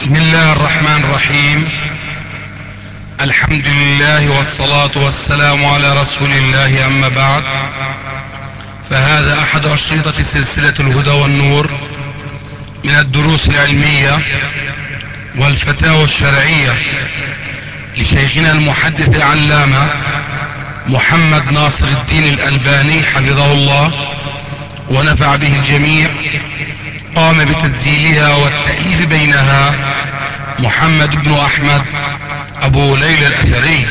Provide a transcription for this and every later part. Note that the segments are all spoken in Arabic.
بسم الله الرحمن الرحيم. الحمد لله والصلاة والسلام على رسول الله، أما بعد، فهذا أحد أشرطة سلسلة الهدى والنور من الدروس العلمية والفتاوى الشرعية لشيخنا المحدث العلامة محمد ناصر الدين الألباني حفظه الله ونفع به الجميع. قام بتسجيلها والتأليف بينها محمد بن أحمد أبو ليلى الأثري.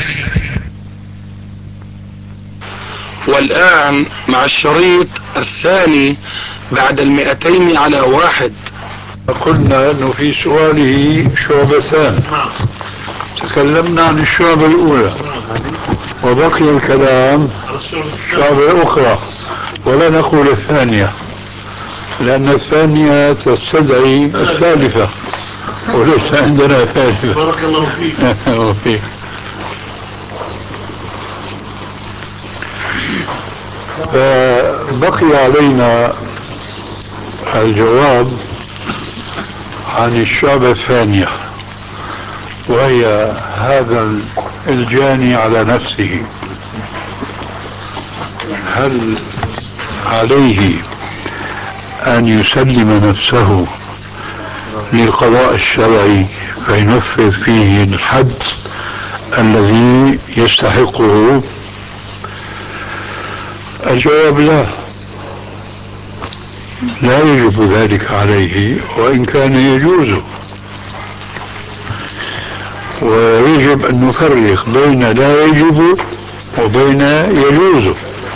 والآن مع الشريط الثاني بعد 200 على 1. قلنا أنه في سؤاله شعبتان، تكلمنا عن الشعبة الأولى وبقي الكلام شعبة أخرى، ولا نقول الثانية لأن الثانية تستدعي الثالثة وليس عندنا ثالثة. بارك الله فيك. فبقي علينا الجواب عن الشعبة الثانية، وهي هذا الجاني على نفسه، هل عليه أن يسلم نفسه للقضاء الشرعي فينفذ فيه الحد الذي يستحقه؟ الجواب لا يجب ذلك عليه، وإن كان يجوز. ويجب أن نفرق بين لا يجب وبين يجوز.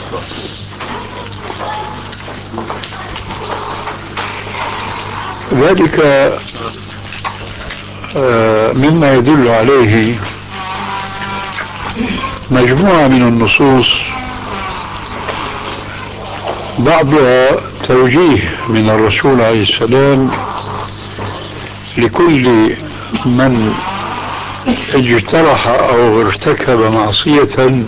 ذلك مما يدل عليه مجموعة من النصوص، بعضها توجيه من الرسول عليه السلام لكل من اجترح أو ارتكب معصية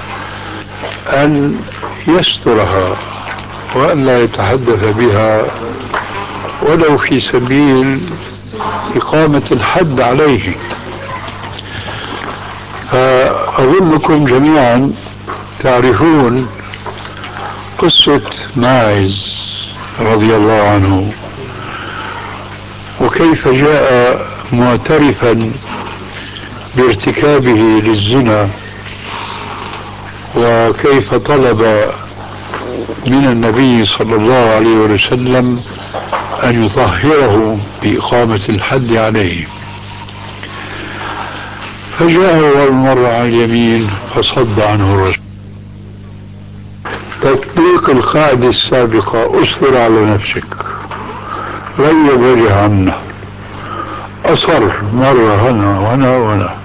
أن يسترها وأن لا يتحدث بها ولو في سبيل إقامة الحد عليه. فأظنكم جميعا تعرفون قصة ماعز رضي الله عنه، وكيف جاء معترفا بارتكابه للزنا، وكيف طلب من النبي صلى الله عليه وسلم أن يطهره بإقامة الحد عليه. فجاء ومر على اليمين فصد عنه الرسول. تطبيق القاعدة السابقة: أسفر على نفسك، غيب وجه عنا، أصر مرة هنا وهنا وهنا،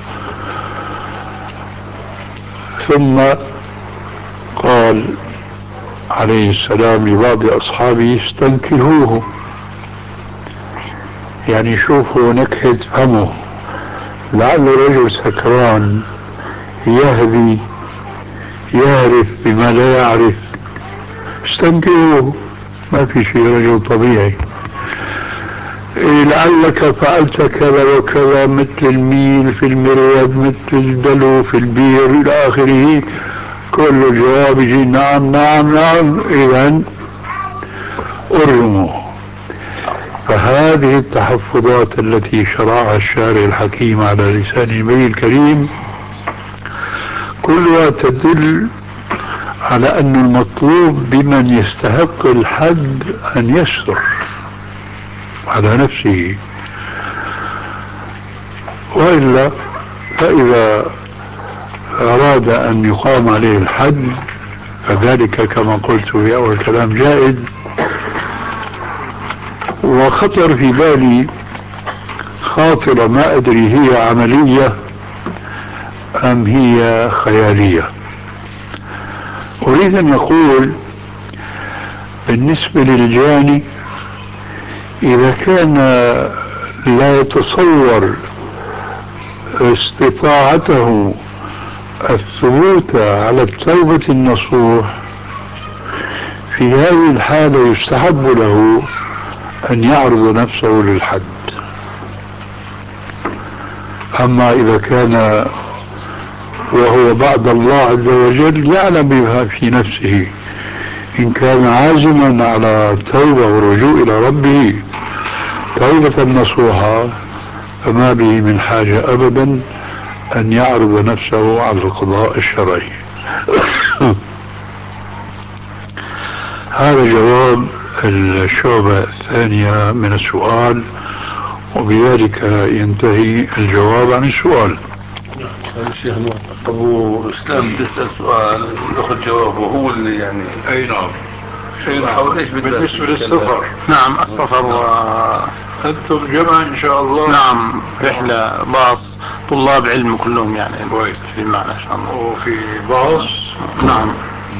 ثم قال عليه السلام لبعض أصحابه: استنكهوه، يعني شوفوا نكهة فمه، لعل رجل سكران يهدي يعرف بما لا يعرف، استنكهوه، ما في شيء، رجل طبيعي. لعلك فعلت كذا وكذا، مثل الميل في المرود، مثل الدلو في البير، إلى آخره. كل الجواب يجي نعم نعم نعم، إذن أرجموا. فهذه التحفظات التي شرعها الشارع الحكيم على لسان النبي الكريم كلها تدل على أن المطلوب بمن يستحق الحد أن يستر على نفسه، وإلا فإذا أراد أن يقام عليه الحد فذلك كما قلت في أول كلام جائز. وخطر في بالي خاطرة، ما أدري هي عملية أم هي خيالية. أريد أن أقول بالنسبة للجاني، إذا كان لا يتصور استطاعته الثبوت على التوبة النصوح، في هذه الحالة يستحب له أن يعرض نفسه للحد. أما إذا كان وهو بعد الله عز وجل يعلم بها في نفسه، إن كان عازما على التوبة والرجوع إلى ربه توبة نصوحة فما به من حاجة أبدا أن يعرض نفسه على القضاء الشرعي. هذا جواب الشعبة الثانية من السؤال، وبذلك ينتهي الجواب عن السؤال. الشيخ أبو إسلام تسأل سؤال يأخذ جوابه هو اللي يعني. أي نعم. بالنسبة للسفر. نعم السفر أنتم جمع إن شاء الله. نعم رحلة باص طلاب علم كلهم يعني. كويس. في المعنى إن شاء الله. وفي باص. نعم.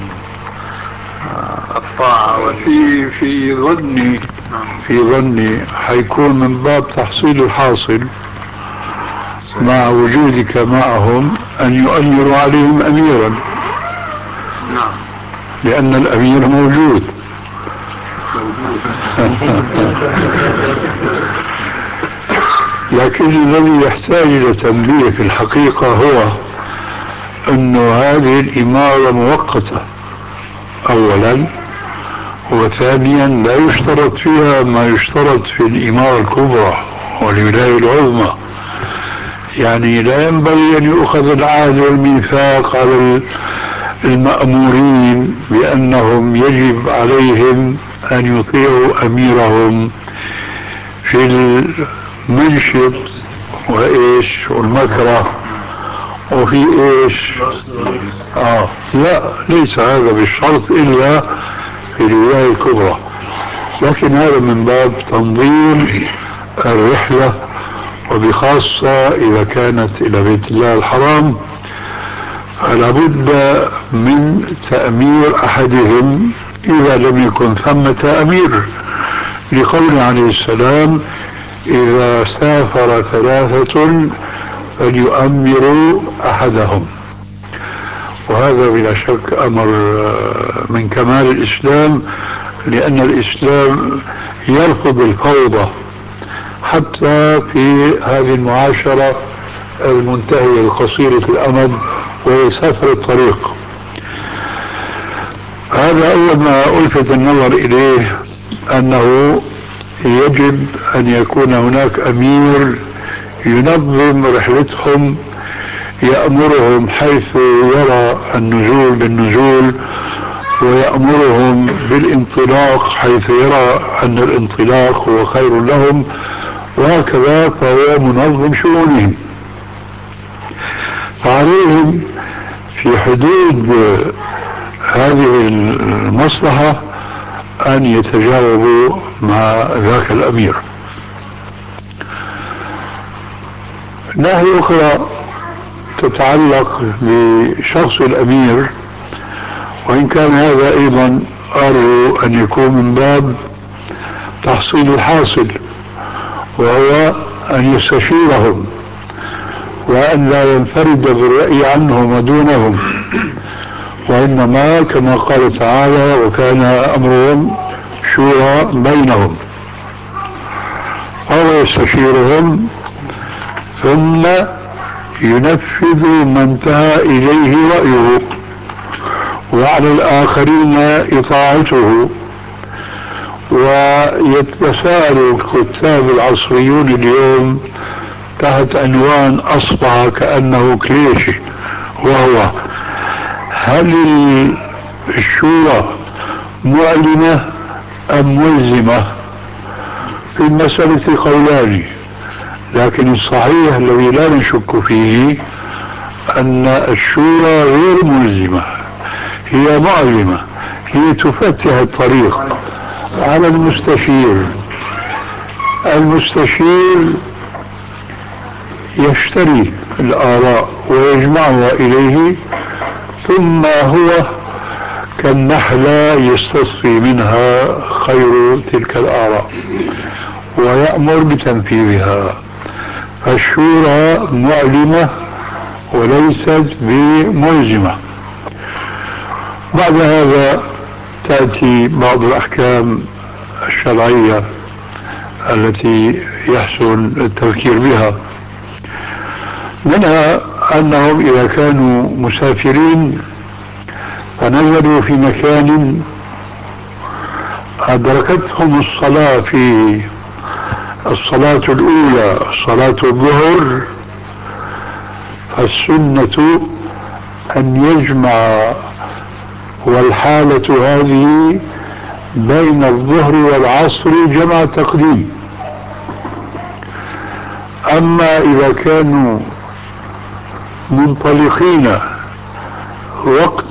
الطاعة في ظني حيكون من باب تحصيل الحاصل مع وجودك معهم أن يؤمروا عليهم أميرا. نعم. لأن الأمير موجود. لكن الذي يحتاج إلى تنبيه في الحقيقة هو أن هذه الإمارة مؤقتة أولا، وثانيا لا يشترط فيها ما يشترط في الإمارة الكبرى والولاية العظمى. يعني لا ينبغي أن يؤخذ العهد والميثاق على المأمورين بأنهم يجب عليهم أن يطيعوا أميرهم في المنشط وإيش والمكره وفي إيش. لا، ليس هذا بالشرط إلا في الولاية الكبرى، لكن هذا من باب تنظيم الرحلة، وبخاصة إذا كانت إلى بيت الله الحرام فلا بد من تأمير أحدهم إذا لم يكن ثمة أمير، لقوله عليه السلام: إذا سافر ثلاثة فليؤمروا أحدهم. وهذا بلا شك أمر من كمال الإسلام، لأن الإسلام يرفض الفوضى حتى في هذه المعاشرة المنتهية القصيرة الأمد وهي سفر الطريق. هذا أول ما ألفت النظر إليه، أنه يجب أن يكون هناك أمير ينظم رحلتهم، يأمرهم حيث يرى النزول بالنزول، ويأمرهم بالانطلاق حيث يرى أن الانطلاق هو خير لهم، وهكذا فهو منظم شؤونهم. فعليهم في حدود هذه المصلحة أن يتجاوبوا مع ذاك الأمير. ناحية أخرى تتعلق بشخص الأمير، وإن كان هذا أيضا أرجو أن يكون من باب تحصيل الحاصل، وهو أن يستشيرهم وأن لا ينفرد بالرأي عنهم ودونهم، وإنما كما قال تعالى: وكان أمرهم شورى بينهم. فهو يستشيرهم ثم ينفذ ما انتهى إليه رأيه، وعلى الآخرين إطاعته. ويتساءل الكتاب العصريون اليوم تحت عنوان أصبح كأنه كليشي، وهو: هل الشورى معلنة أم ملزمة؟ في المسألة قولان، لكن الصحيح الذي لا نشك فيه أن الشورى غير ملزمة، هي معلمة، هي تفتح الطريق على المستشير. المستشير يشتري الآراء ويجمعها إليه، ثم هو كالنحلة يستصفي منها خير تلك الآراء ويأمر بتنفيذها. فالشورى معلمة وليست بملزمة. بعد هذا تأتي بعض الأحكام الشرعية التي يحسن التفكير بها. منها أنهم إذا كانوا مسافرين فنزلوا في مكان أدركتهم الصلاة في الصلاة الأولى صلاة الظهر، فالسنة أن يجمع، والحالة هذه بين الظهر والعصر جمع تقديم. أما إذا كانوا منطلقين وقت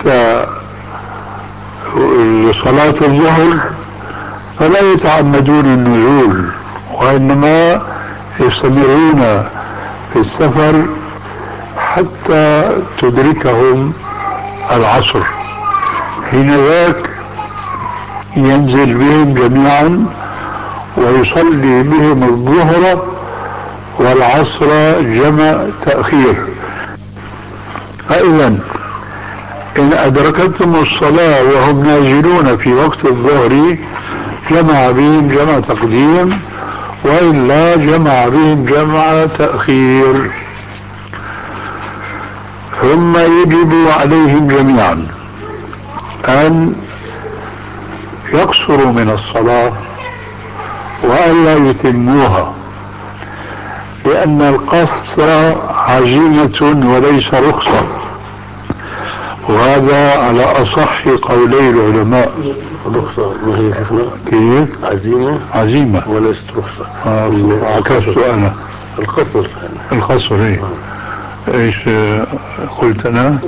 صلاة الظهر فلا يتعمدون النزول، وإنما يستمرون في السفر حتى تدركهم العصر، حينذاك ينزل بهم جميعا ويصلي بهم الظهر والعصر جمع تأخير. فإذا إن أدركتهم الصلاة وهم نازلون في وقت الظهر جمع بهم جمع تقديم، وإلا جمع بهم جمع تأخير. ثم يجب عليهم جميعا أن يقصروا من الصلاة وألا يتموها، لأن القصر عزيمة وليس رخصة، وهذا على أصح قولي العلماء. رخصة ما هي شيخنا؟ كيف؟ عزيمة وليست رخصة. عكست أنا القصر إيه؟ ايش قلت انا؟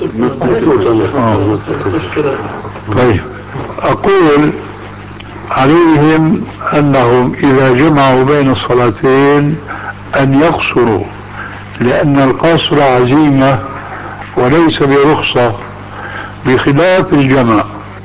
طيب، اقول عليهم انهم اذا جمعوا بين الصلاتين ان يقصروا، لان القصر عزيمة وليس برخصة، بخلاف الجمع.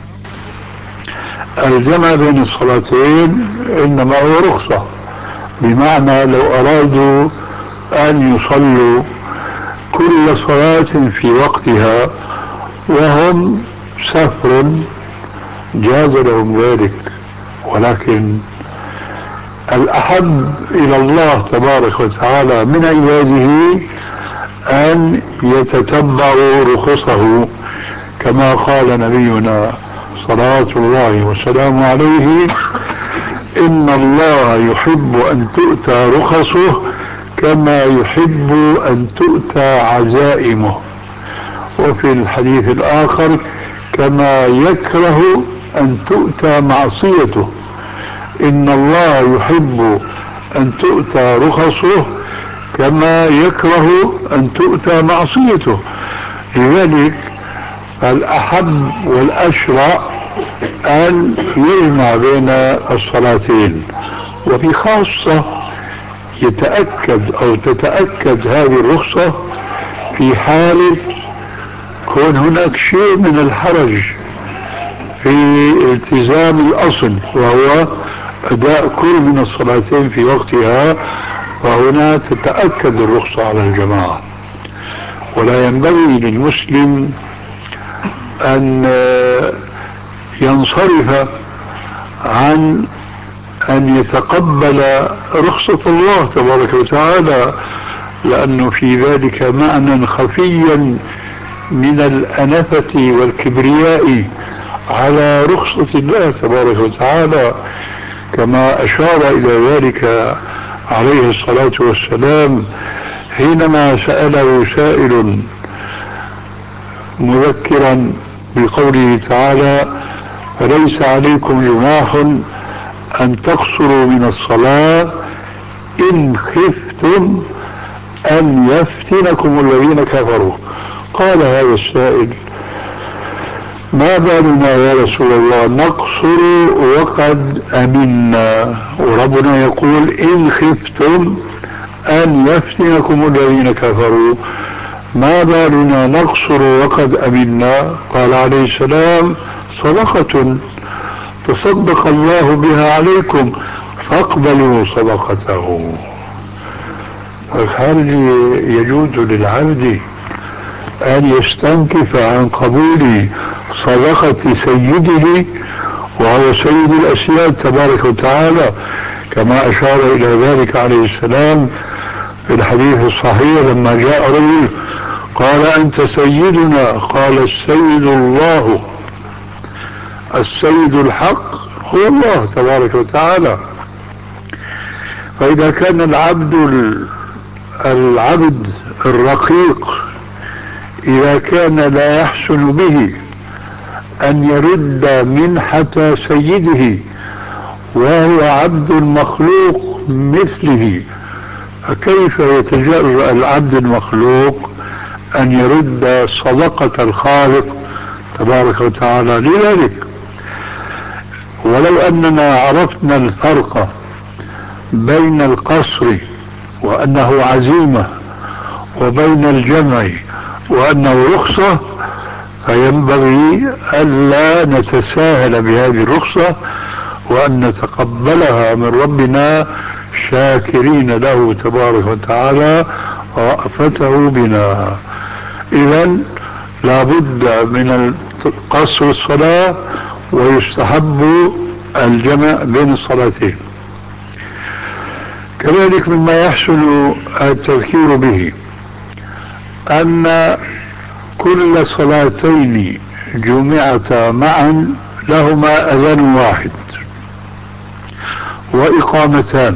الجمع بين الصلاتين انما هو رخصة، بمعنى لو ارادوا ان يصلوا كل صلاة في وقتها وهم سفر جاز لهم ذلك، ولكن الأحب إلى الله تبارك وتعالى من عباده أن يتتبعوا رخصه، كما قال نبينا صلوات الله وسلامه عليه: إن الله يحب أن تؤتى رخصه كما يحب أن تؤتى عزائمه. وفي الحديث الآخر: كما يكره أن تؤتى معصيته. إن الله يحب أن تؤتى رخصه كما يكره أن تؤتى معصيته. لذلك الأحب والأشرع أن يجمع بين الصلاتين، وفي خاصة يتأكد أو تتأكد هذه الرخصة في حالة كون هناك شيء من الحرج في التزام الأصل، وهو أداء كل من الصلاتين في وقتها، وهنا تتأكد الرخصة على الجماعة. ولا ينبغي للمسلم أن ينصرف عن أن يتقبل رخصة الله تبارك وتعالى، لأنه في ذلك معنى خفيا من الأنفة والكبرياء على رخصة الله تبارك وتعالى، كما أشار إلى ذلك عليه الصلاة والسلام حينما سأله سائل مذكرا بقوله تعالى: فليس عليكم جناح أن تقصروا من الصلاة إن خفتم أن يفتنكم الذين كفروا. قال هذا السائل: ما بالنا يا رسول الله نقصر وقد أمنا، وربنا يقول: إن خفتم أن يفتنكم الذين كفروا، ما بالنا نقصر وقد أمنا؟ قال عليه السلام: صدقة تصدق الله بها عليكم فاقبلوا صدقته. هل يجوز للعبد أن يستنكف عن قبول صدقة سيده وهو سيد الأسياد تبارك وتعالى، كما أشار إلى ذلك عليه السلام في الحديث الصحيح لما جاء رجل قال أنت سيدنا، قال السيد الله، السيد الحق هو الله تبارك وتعالى. فإذا كان العبد الرقيق إذا كان لا يحسن به أن يرد منحة سيده وهو عبد مخلوق مثله، فكيف يتجرأ العبد المخلوق أن يرد صدقة الخالق تبارك وتعالى؟ لذلك ولو أننا عرفنا الفرق بين القصر وأنه عزيمة وبين الجمع وأنه رخصة، فينبغي ألا نتساهل بهذه الرخصة وأن نتقبلها من ربنا شاكرين له تبارك وتعالى رأفته بنا. إذن لابد من قصر الصلاة ويستحب الجمع بين الصلاتين. كذلك مما يحسن التذكير به أن كل صلاتين جمعتا معا لهما أذان واحد وإقامتان،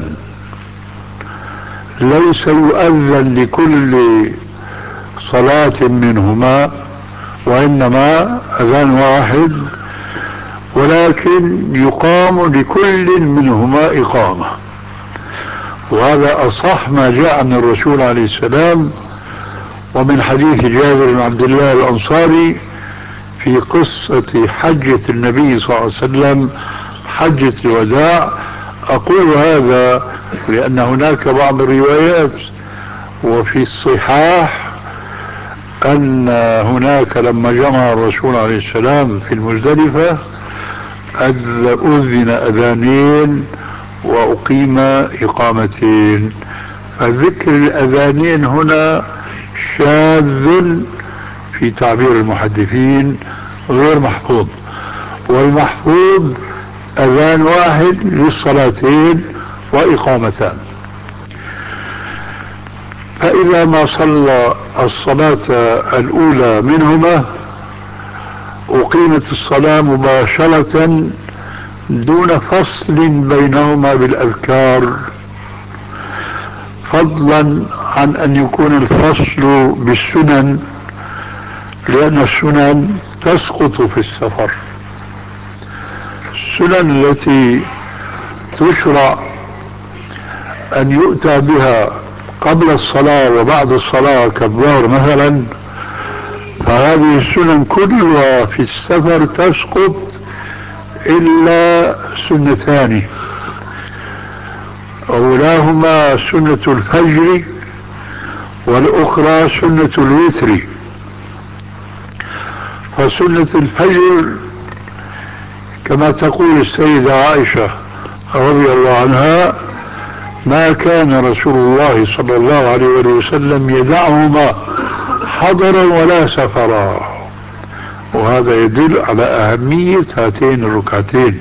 ليس يؤذن لكل صلاة منهما وإنما أذان واحد، ولكن يقام لكل منهما إقامة. وهذا أصح ما جاء عن الرسول عليه السلام. ومن حديث جابر بن عبد الله الأنصاري في قصة حجة النبي صلى الله عليه وسلم حجة الوداع، أقول هذا لأن هناك بعض الروايات وفي الصحاح أن هناك لما جمع الرسول عليه السلام في المزدلفة أذن أذانين وأقيم إقامتين، فذكر الأذانين هنا شاذ في تعبير المحدثين غير محفوظ، والمحفوظ أذان واحد للصلاتين وإقامتان. فإذا ما صلى الصلاة الأولى منهما أقيمت الصلاة مباشرة دون فصل بينهما بالأذكار، فضلا عن أن يكون الفصل بالسنن، لأن السنن تسقط في السفر. السنن التي تشرع أن يؤتى بها قبل الصلاة وبعد الصلاة كالظهر مثلا، فهذه السنن كلها في السفر تسقط إلا سنتان، أولاهما سنة الفجر والأخرى سنة الوتر. فسنة الفجر كما تقول السيدة عائشة رضي الله عنها ما كان رسول الله صلى الله عليه وسلم يدعهما حضرا ولا سفرا، وهذا يدل على أهمية هاتين الركعتين.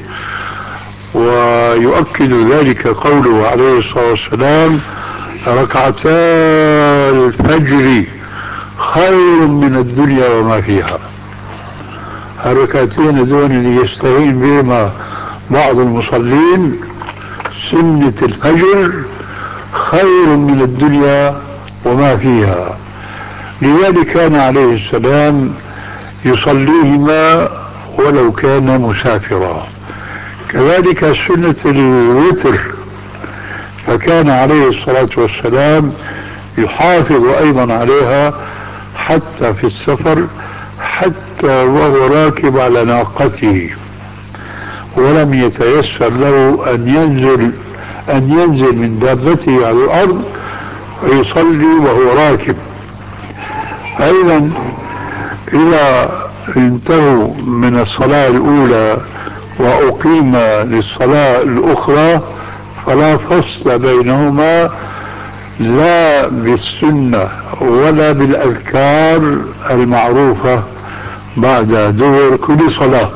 ويؤكد ذلك قوله عليه الصلاة والسلام ركعتا الفجر خير من الدنيا وما فيها. الركعتين دون اللي يستعين بهما بعض المصلين سنة الفجر خير من الدنيا وما فيها، لذلك كان عليه السلام يصليهما ولو كان مسافرا. كذلك سنة الوتر، فكان عليه الصلاة والسلام يحافظ أيضا عليها حتى في السفر، حتى وهو راكب على ناقته ولم يتيسر له أن ينزل من دابته على الأرض ويصلي وهو راكب. أيضا إذا انتهوا من الصلاة الأولى وأقيم للصلاة الأخرى فلا فصل بينهما لا بالسنة ولا بالأذكار المعروفة بعد دبر كل صلاة.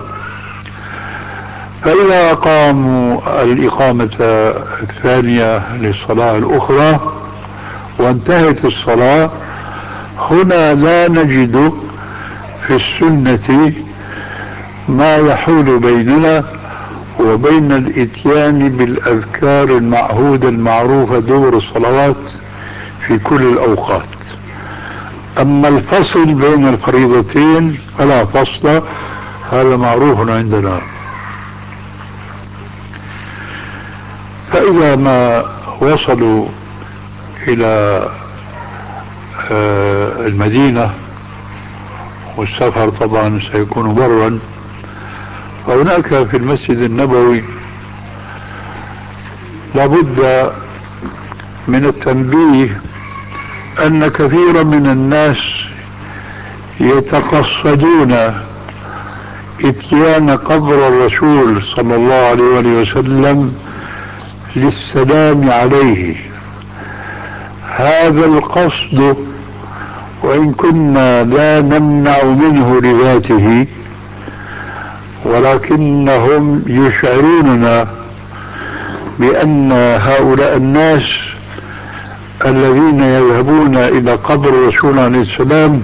فإذا أقاموا الإقامة الثانية للصلاة الأخرى وانتهت الصلاة، هنا لا نجد في السنة ما يحول بيننا وبين الاتيان بالأذكار المعهودة المعروفة دور الصلوات في كل الأوقات. أما الفصل بين الفريضتين فلا فصل، هذا معروف عندنا. فإذا ما وصلوا إلى المدينة، والسفر طبعا سيكون برا، فهناك في المسجد النبوي لابد من التنبيه أن كثيرا من الناس يتقصدون اتيان قبر الرسول صلى الله عليه وسلم للسلام عليه. هذا القصد وإن كنا لا نمنع منه لذاته، ولكنهم يشعروننا بأن هؤلاء الناس الذين يذهبون إلى قبر الرسول عليه السلام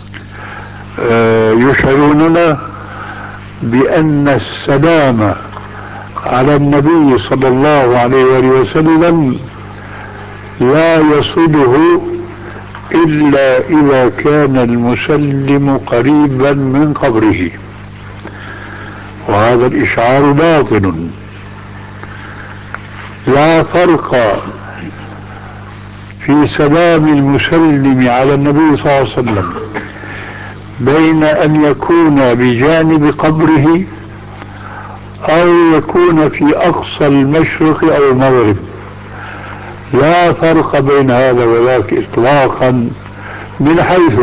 يشعروننا بأن السلام على النبي صلى الله عليه وسلم لا يصله إلا إذا كان المسلم قريبا من قبره، وهذا الإشعار باطل. لا فرق في سلام المسلم على النبي صلى الله عليه وسلم بين أن يكون بجانب قبره أو يكون في أقصى المشرق أو المغرب، لا فرق بين هذا وذاك إطلاقا من حيث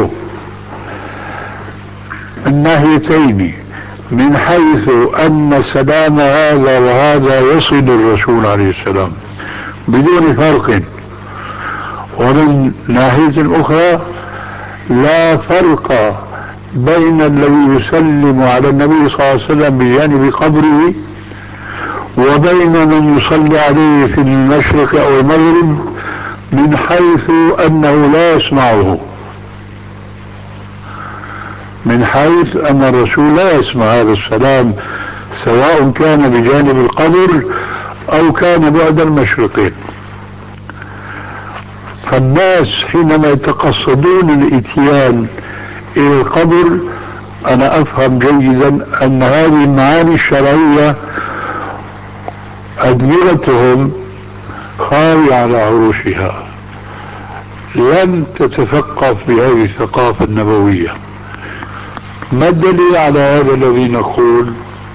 الناحيتين، من حيث أن سلام هذا وهذا يصل الرسول عليه السلام بدون فرق، ومن ناحية أخرى لا فرق بين الذي يسلم على النبي صلى الله عليه وسلم بجانب قبره وبين من يصلي عليه في المشرق أو المغرب من حيث أنه لا يسمعه، من حيث أن الرسول لا يسمع هذا السلام سواء كان بجانب القبر أو كان بعد المشرقين. فالناس حينما يتقصدون الاتيان إلى القبر، أنا أفهم جيدا أن هذه المعاني الشرعية أدمغتهم خاوية على عروشها، لم تتثقف بهذه الثقافة النبوية. ما الدليل على هذا الذي نقول؟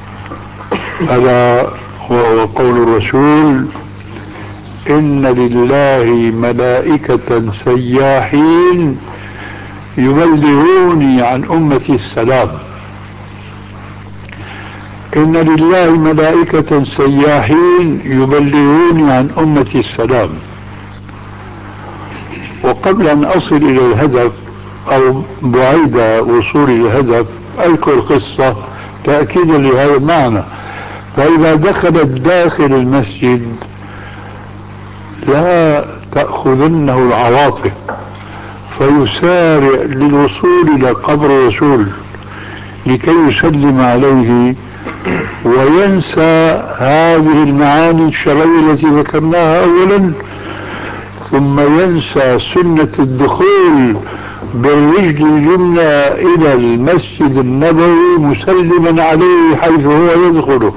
ألا وهو قول الرسول: إن لله ملائكة سياحين يبلغوني عن أمتي السلام. إن لله ملائكة سياحين يبلغوني عن أمتي السلام. وقبل أن أصل إلى الهدف أو بعيد وصول الهدف أذكر قصة تأكيدا لهذا المعنى. فإذا دخلت داخل المسجد لا تأخذنه العواطف فيسارع للوصول إلى قبر الرسول لكي يسلم عليه وينسى هذه المعاني الشرعية التي ذكرناها أولا، ثم ينسى سنة الدخول بالرجل اليمنى إلى المسجد النبوي مسلما عليه حيث هو يدخله.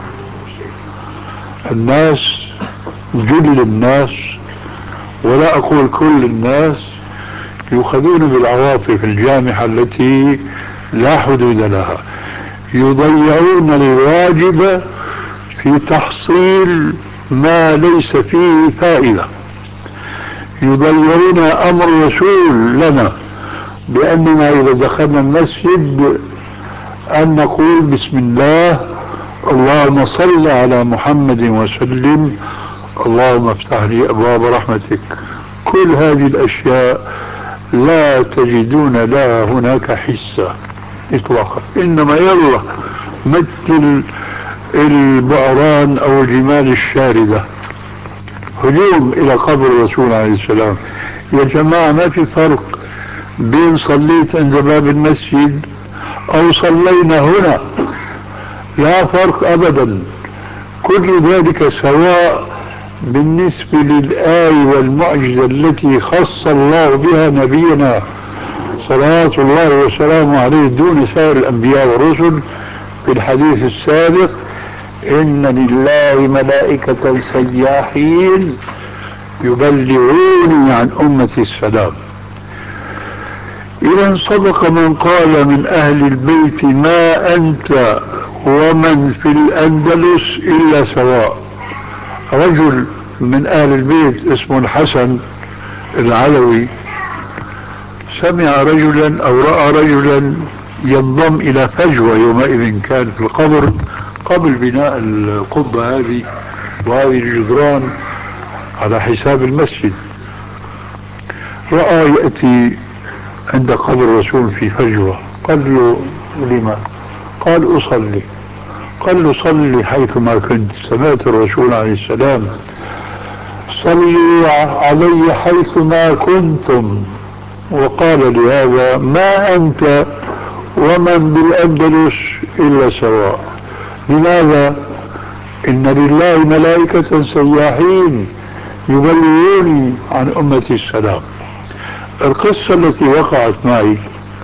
الناس، جل الناس ولا أقول كل الناس، يؤخذون بالعواطف الجامحة التي لا حدود لها، يضيعون الواجب في تحصيل ما ليس فيه فائدة، يضيعون أمر الرسول لنا بأننا إذا دخلنا المسجد أن نقول بسم الله اللهم صل على محمد وسلم اللهم افتح لي أبواب رحمتك. كل هذه الأشياء لا تجدون لها هناك حصة إطلاقا، إنما يلا مثل البعران أو الجمال الشاردة هجوم إلى قبر الرسول عليه السلام، يا جماعة ما في فرق بين صليت عند باب المسجد أو صلينا هنا، لا فرق أبدا، كل ذلك سواء بالنسبة للآية والمعجزة التي خص الله بها نبينا صلوات الله وسلامه عليه دون سائر الأنبياء والرسل. في الحديث السابق إن لله ملائكة سياحين يبلغوني عن أمتي السلام. إذا صدق من قال من أهل البيت ما أنت ومن في الأندلس إلا سواء. رجل من أهل البيت اسمه الحسن العلوي سمع رجلا أو رأى رجلا ينضم إلى فجوة، يومئذ كان في القبر قبل بناء القبة هذه وهذه الجدران على حساب المسجد، رأى يأتي عند قبر الرسول في فجوة، قال له لما؟ قال أصلي. قال له صلي حيثما كنت، سمعت الرسول عليه السلام صلوا علي حيثما كنتم، وقال لهذا ما أنت ومن بالأندلس إلا سواء. لماذا؟ إن لله ملائكة سياحين يبلغوني عن أمتي السلام. القصة التي وقعت معي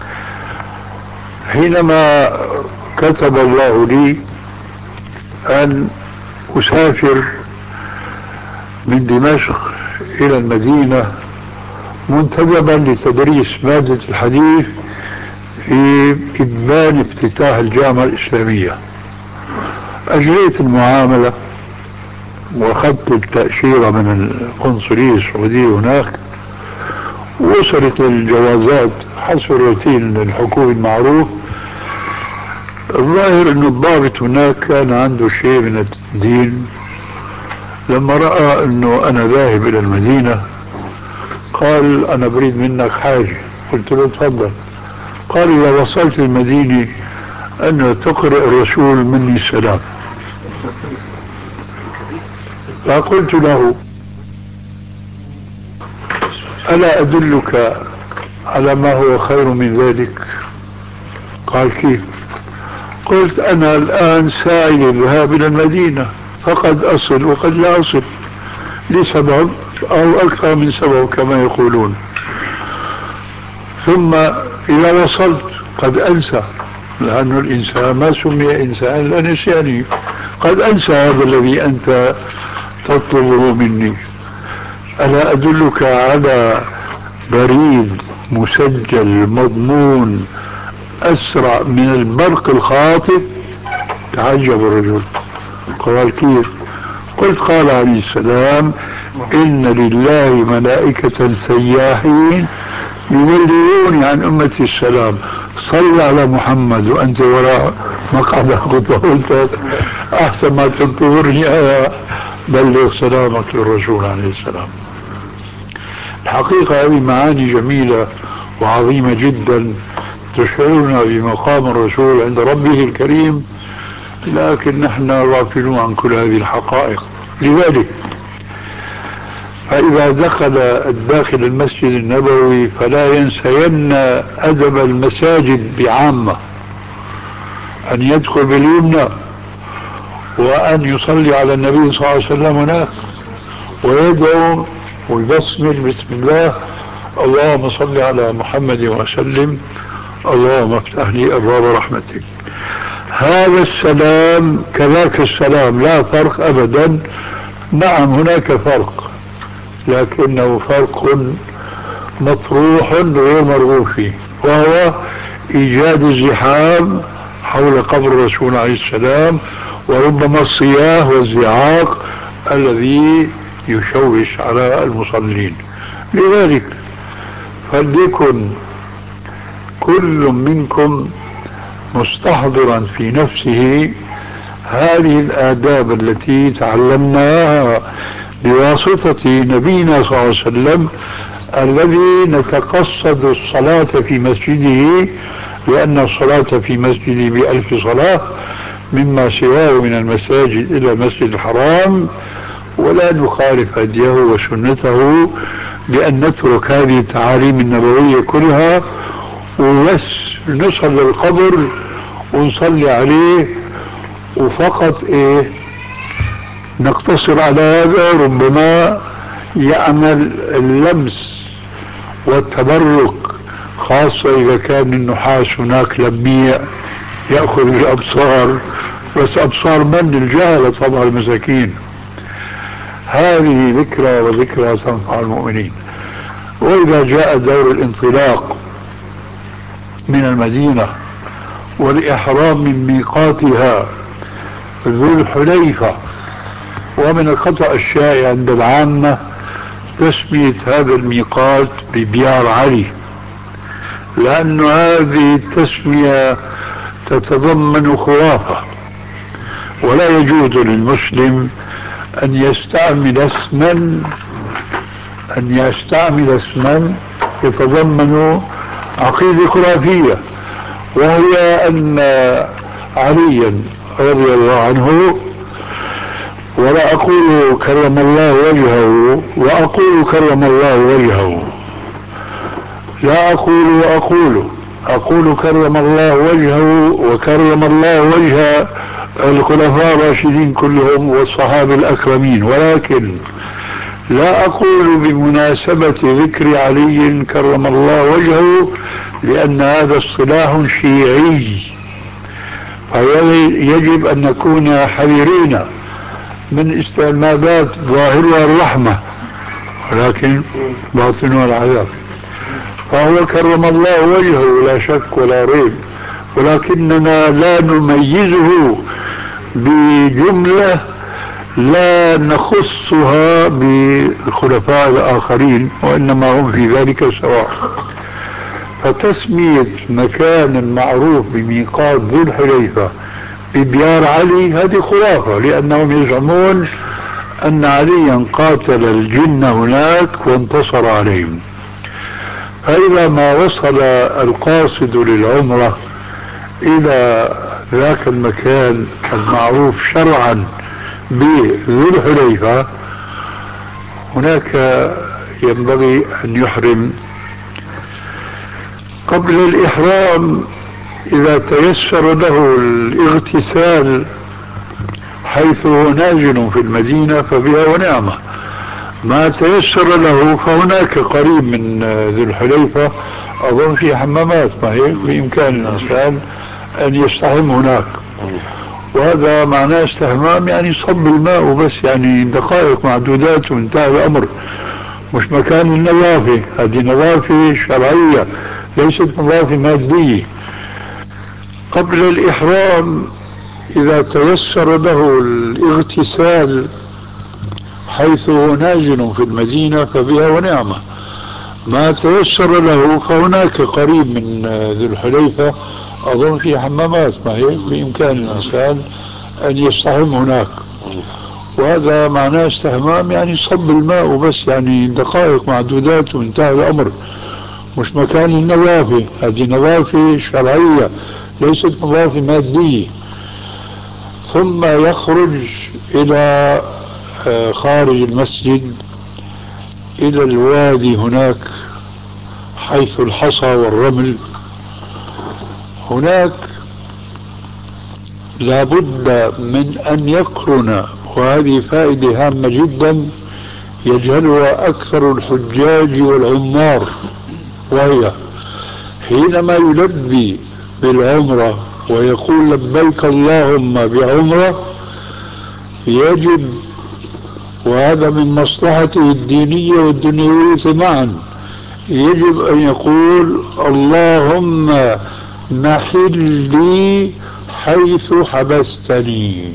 حينما كتب الله لي أن أسافر من دمشق إلى المدينة منتدبا لتدريس مادة الحديث في إدمان افتتاح الجامعة الإسلامية. أجريت المعاملة وأخذت التأشيرة من القنصلية السعودية هناك، وصلت الجوازات حسب الروتين الحكومي المعروف. الظاهر أن الضابط هناك كان عنده شيء من الدين، لما رأى أنه أنا ذاهب إلى المدينة قال أنا بريد منك حاجة. قلت له تفضل. قال إذا وصلت المدينة أن تقرأ الرسول مني السلام. فقلت له ألا أدلك على ما هو خير من ذلك؟ قال كيف؟ قلت أنا الآن ساعي للذهاب إلى المدينة، فقد أصل وقد لا أصل لسبب أو أكثر من سبب كما يقولون، ثم إذا وصلت قد أنسى، لأن الإنسان ما سمي إنسان إلا نسياني، قد أنسى هذا الذي أنت تطلبه مني. ألا أدلك على بريد مسجل مضمون أسرع من البرق الخاطف؟ تعجب الرجل. قال كيف؟ قلت قال عليه السلام إن لله ملائكة سياحين يبلغوني عن أمتي السلام، صل على محمد وأنت وراء مقعد خطوة. قلت أحسن ما تنتظرني بلغ سلامك للرسول عليه السلام. الحقيقة هذه معاني جميلة وعظيمة جدا تشعرنا بمقام الرسول عند ربه الكريم، لكن نحن غافلون عن كل هذه الحقائق. لذلك فإذا دخل الداخل المسجد النبوي فلا ينسين أدب المساجد بعامة، أن يدخل باليمنى وأن يصلي على النبي صلى الله عليه وسلم هناك ويدعو ويبسمل بسم الله، اللهم صل على محمد وسلم، اللهم افتح لي أبواب رحمتك. هذا السلام كذاك السلام، لا فرق أبدا. نعم هناك فرق، لكنه فرق مطروح غير مرغوب فيه، وهو إيجاد الزحام حول قبر الرسول عليه السلام، وربما الصياح والزعاق الذي يشوش على المصلين. لذلك فليكن كل منكم مستحضرا في نفسه هذه الآداب التي تعلمناها بواسطة نبينا صلى الله عليه وسلم، الذي نتقصد الصلاة في مسجده، لأن الصلاة في مسجده ب1000 صلاة مما سواه من المساجد إلى المسجد الحرام، ولا نخالف هديه وسنته بأن نترك هذه التعاليم النبوية كلها وبس نصل للقبر ونصلي عليه وفقط نقتصر على هذا، ربما يعمل اللمس والتبرك، خاصة إذا كان النحاس هناك لميع يأخذ بالأبصار، بس أبصار من؟ الجهلة طبعا المساكين. هذه ذكرى وذكرى تنفع المؤمنين. وإذا جاء دور الانطلاق من المدينة والإحرام من ميقاتها ذو الحليفة، ومن الخطأ الشائع عند العامة تسمية هذا الميقات ببيار علي، لأن هذه التسمية تتضمن خرافة، ولا يجوز للمسلم أن يستعمل اسما يتضمن عقيدة خرافية، وهي أن عليا رضي الله عنه، ولا أقول كرم الله وجهه وأقول كرم الله وجهه، لا أقول كرم الله وجهه وكرم الله وجه الخلفاء الراشدين كلهم والصحابة الأكرمين، ولكن لا أقول بمناسبة ذكر علي كرم الله وجهه، لأن هذا اصطلاح شيعي، فيجب أن نكون حذرين من استعمالات ظاهرها الرحمة ولكن باطنها العذاب. فهو كرم الله وجهه لا شك ولا ريب، ولكننا لا نميزه بجملة لا نخصها بالخلفاء الآخرين، وإنما هم في ذلك سواء. فتسمية مكان معروف بميقات ذو الحليفة ببيار علي هذه خرافة، لأنهم يزعمون أن عليا قاتل الجن هناك وانتصر عليهم. فإذا ما وصل القاصد للعمرة إلى ذاك المكان المعروف شرعا بذو الحليفة، هناك ينبغي أن يحرم. قبل الإحرام إذا تيسر له الاغتسال حيث هو نازل في المدينة فبها ونعمة، ما تيسر له فهناك قريب من ذي الحليفة أظن في حمامات، ما هي بإمكان الإنسان أن يستحم هناك، وهذا معناه استحمام يعني صب الماء وبس، يعني دقائق معدودات وانتهى الأمر، مش مكان النظافة، هذه نظافة شرعية ليست نظافة مادية. قبل الإحرام إذا تيسر له الاغتسال حيث هو نازل في المدينة فبها ونعمة، ما تيسر له فهناك قريب من ذي الحليفة أظن في حمامات، ما هي بإمكان الإنسان أن يستحم هناك، وهذا معناه استحمام يعني صب الماء وبس، يعني دقائق معدودات وانتهى الأمر، مش مكان النظافة، هذه نظافة شرعية ليست نظافة مادية. ثم يخرج إلى خارج المسجد إلى الوادي هناك حيث الحصى والرمل، هناك لابد من أن يقرن، وهذه فائدة هامة جدا يجهلها أكثر الحجاج والعمار، وهي حينما يلبي بالعمرة ويقول لبيك اللهم بعمرة يجب، وهذا من مصلحته الدينية والدنيوية معا، يجب أن يقول اللهم محلي حيث حبستني،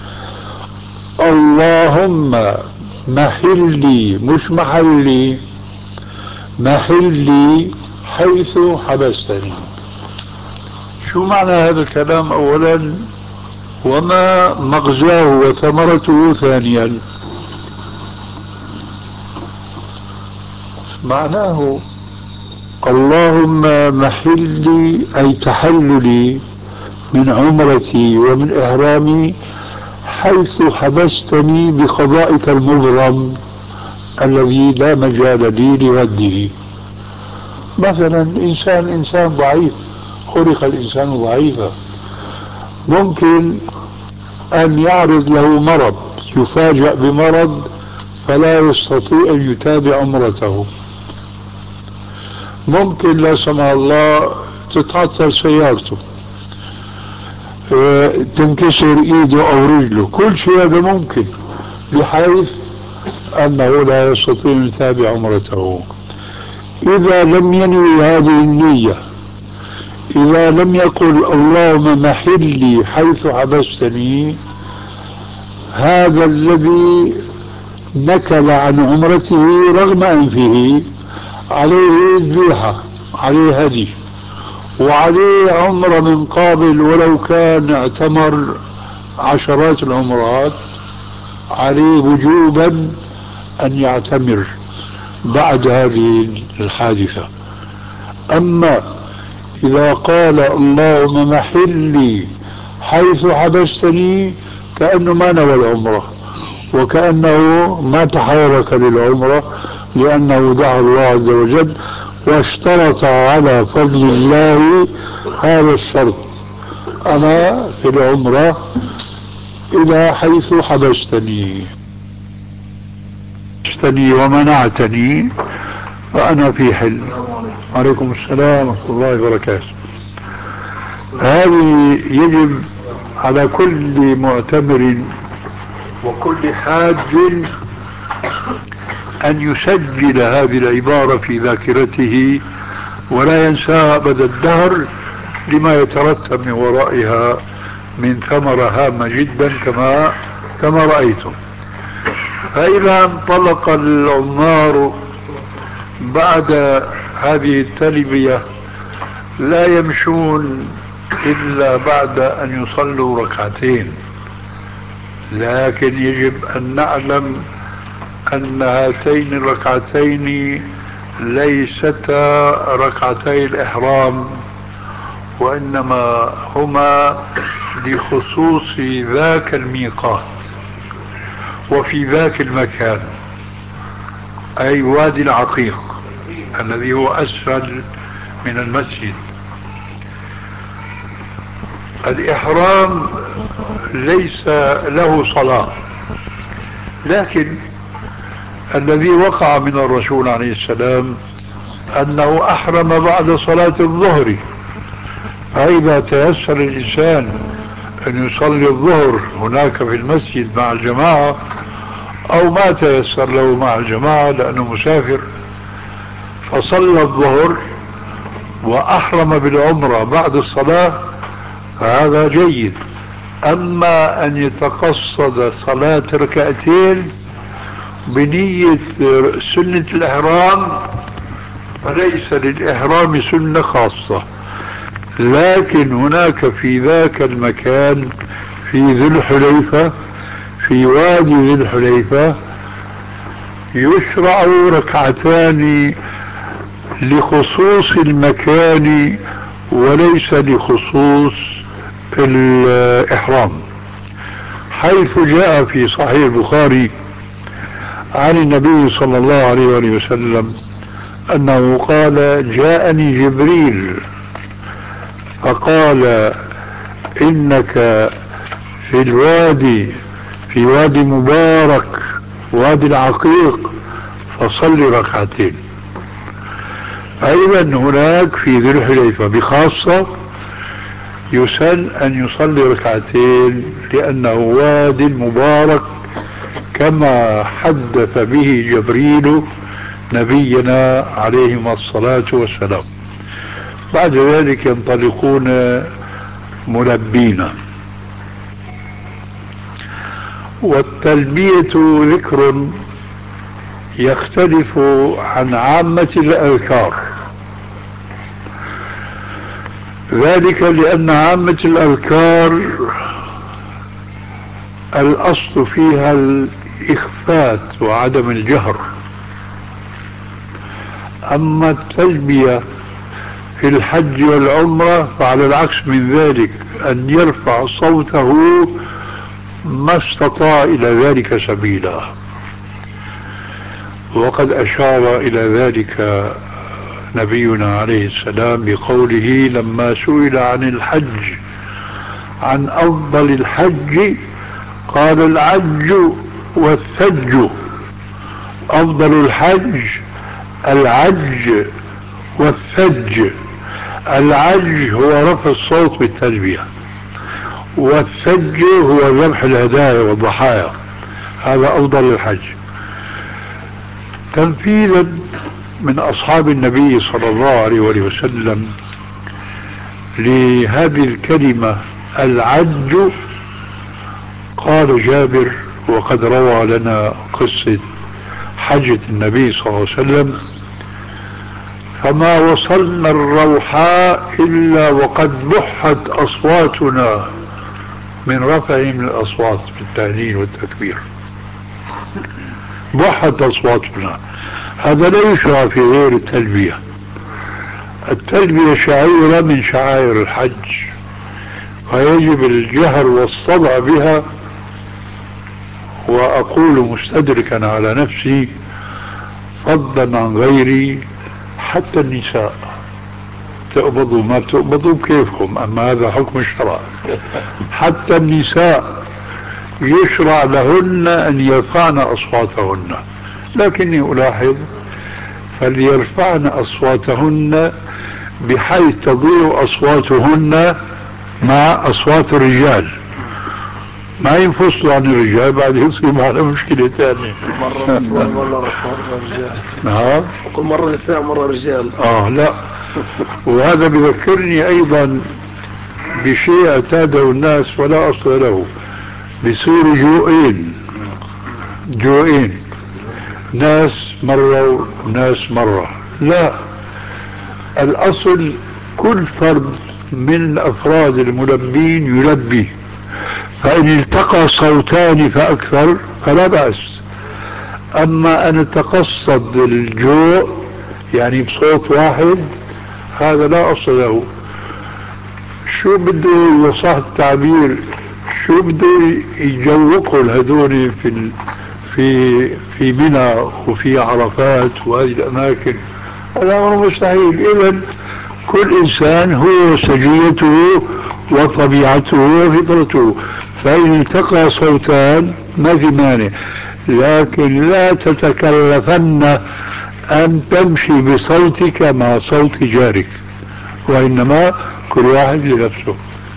اللهم محلي مش محلي، محلي حيث حبستني. شو معنى هذا الكلام أولا، وما مغزاه وثمرته ثانيا؟ معناه اللهم محلي أي تحللي من عمرتي ومن إحرامي حيث حبستني بقضائك المبرم، الذي لا مجال لي لرده. مثلا إنسان ضعيف، خلق الإنسان ضعيفا، ممكن أن يعرض له مرض، يفاجأ بمرض فلا يستطيع أن يتابع عمرته. ممكن لا سمح الله تتعطل سيارته، تنكسر ايده او رجله، كل شيء هذا ممكن، بحيث انه لا يستطيع ان يتابع عمرته. اذا لم ينوي هذه النية، اذا لم يقل اللهم محلي حيث حبستني، هذا الذي نكل عن عمرته رغم انفه عليه ذبيحة، عليه هدي، وعليه عمرة من قابل، ولو كان اعتمر عشرات العمرات عليه وجوبا أن يعتمر بعد هذه الحادثة. أما إذا قال اللهم محلي حيث حبستني، كأنه ما نوى العمرة، وكأنه ما تحرك للعمرة، لأنه دعا الله عز وجل واشترط على فضل الله هذا الشرط: أنا في العمرة إلى حيث حبستني ومنعتني فأنا في حل. عليكم السلام ورحمة الله وبركاته. هذه يجب على كل معتمر وكل حاج أن يسجل هذه العبارة في ذاكرته ولا ينساها أبد الدهر، لما يترتب من ورائها من ثمرة هامة جدا كما رأيتم. فإذا انطلق العمار بعد هذه التلبية لا يمشون إلا بعد أن يصلوا ركعتين، لكن يجب أن نعلم أن هاتين الركعتين ليستا ركعتي الإحرام، وإنما هما لخصوص ذاك الميقات وفي ذاك المكان، أي وادي العقيق الذي هو أسفل من المسجد. الإحرام ليس له صلاة، لكن الذي وقع من الرسول عليه السلام أنه أحرم بعد صلاة الظهر، فإذا تيسر الإنسان أن يصلي الظهر هناك في المسجد مع الجماعة، أو ما تيسر له مع الجماعة لأنه مسافر، فصلى الظهر وأحرم بالعمرة بعد الصلاة، فهذا جيد. أما أن يتقصد صلاة ركعتين بنية سنة الإحرام فليس للإحرام سنة خاصة، لكن هناك في ذاك المكان في ذي الحليفة، في وادي ذي الحليفة، يشرع ركعتان لخصوص المكان وليس لخصوص الإحرام، حيث جاء في صحيح البخاري عن النبي صلى الله عليه وسلم أنه قال: جاءني جبريل فقال: إنك في وادي مبارك، وادي العقيق، فصل ركعتين. أيضا هناك في ذي الحليفة بخاصة يسن أن يصلي ركعتين، لأنه واد مبارك كما حدث به جبريل نبينا عليهما الصلاة والسلام. بعد ذلك ينطلقون ملبين. والتلبية ذكر يختلف عن عامة الأذكار، ذلك لأن عامة الأذكار الأصل فيها الإخفات وعدم الجهر، أما التلبية في الحج والعمرة فعلى العكس من ذلك، أن يرفع صوته ما استطاع إلى ذلك سبيلا. وقد أشار إلى ذلك نبينا عليه السلام بقوله لما سئل عن الحج، عن أفضل الحج، قال العج والثج. أفضل الحج العج والثج. العج هو رفع الصوت بالتلبية، والثج هو ذبح الهدايا والضحايا، هذا أفضل الحج. تنفيذا من أصحاب النبي صلى الله عليه وسلم لهذه الكلمة العج، قال جابر وقد روى لنا قصة حجة النبي صلى الله عليه وسلم: فما وصلنا الروحاء إلا وقد بحت أصواتنا من رفعهم الأصوات بالتهليل والتكبير. بحت أصواتنا، هذا لا يشرع في غير التلبية. التلبية شعيرة من شعائر الحج، ويجب الجهر والصدع بها. وأقول مستدركا على نفسي فضلا عن غيري، حتى النساء تقبضوا ما بتقبضوا بكيفكم، أما هذا حكم الشرع. حتى النساء يشرع لهن أن يرفعن أصواتهن، لكني ألاحظ فليرفعن أصواتهن بحيث تضيع أصواتهن مع أصوات الرجال، ما ينفصلوا عن الرجال بعد يصير معنا مشكلة ثانية. مرة نساء مرة رجال. نعم، كل مرة نساء مرة رجال. لا. وهذا بذكرني أيضا بشيء اعتاده الناس ولا أصل له، بيصيروا جوئين، ناس مرة وناس مرة. لا، الأصل كل فرد من أفراد الملبين يلبي، فإن التقى صوتان فأكثر فلا بأس. أما أن تقصد الجوء يعني بصوت واحد، هذا لا أصل له. شو بده يصح التعبير، شو بده يجوقوا هذول في منى وفي عرفات وهذه الأماكن؟ هذا أمر مستحيل. إذن كل إنسان هو سجيته وطبيعته وفطرته، فإن التقى صوتان ما في مانع، لكن لا تتكلفن أن تمشي بصوتك مع صوت جارك، وإنما كل واحد لنفسه.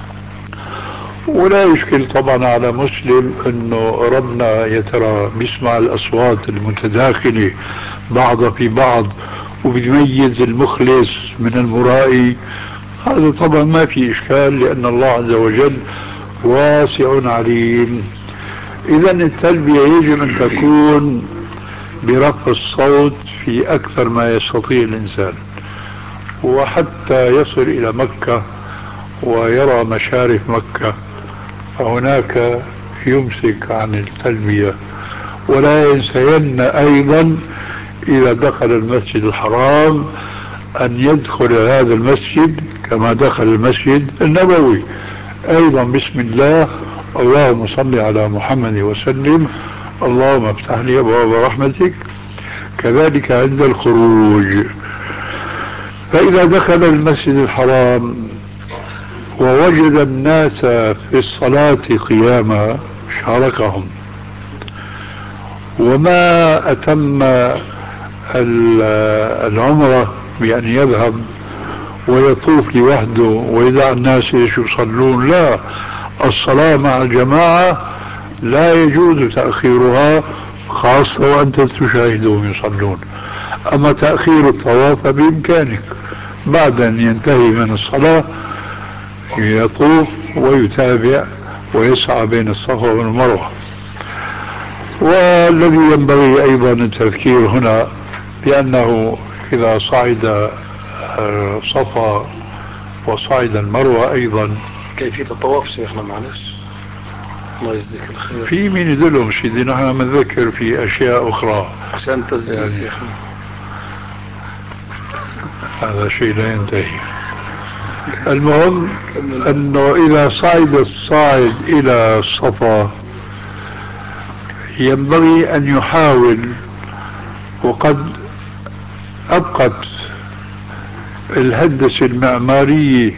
ولا يشكل طبعا على مسلم أنه ربنا يترى بيسمع الأصوات المتداخلة بعض في بعض وبيميز المخلص من المرائي، هذا طبعا ما في إشكال، لأن الله عز وجل واسع عليم. إذا التلبية يجب أن تكون برفع الصوت في أكثر ما يستطيع الإنسان، وحتى يصل إلى مكة ويرى مشارف مكة فهناك يمسك عن التلبية. ولا ينسين أيضا إذا دخل المسجد الحرام أن يدخل هذا المسجد كما دخل المسجد النبوي أيضا بسم الله، اللهم صل على محمد وسلم، اللهم افتح لي أبواب رحمتك. كذلك عند الخروج. فإذا دخل المسجد الحرام ووجد الناس في الصلاة قياما شاركهم، وما أتم العمرة بأن يذهب ويطوف لوحده ويدع الناس يصلون، لا، الصلاة مع الجماعة لا يجوز تأخيرها، خاصة وأنت تشاهدهم يصلون. أما تأخير الطواف بإمكانك، بعد أن ينتهي من الصلاة يطوف ويتابع ويسعى بين الصفا والمروة. والذي ينبغي أيضا التذكير هنا بأنه إذا صعد صفا وصعد المروة أيضا كيفية الطواف شيخنا معلش الله يجزيك الخير، في من يدلهم سيدي، نحن بنذكر في أشياء أخرى عشان تسجيل يعني شيخنا. هذا شيء لا ينتهي. المهم أنه إذا صعد الصاعد إلى الصفا ينبغي أن يحاول وقد أبقت الهندسة المعمارية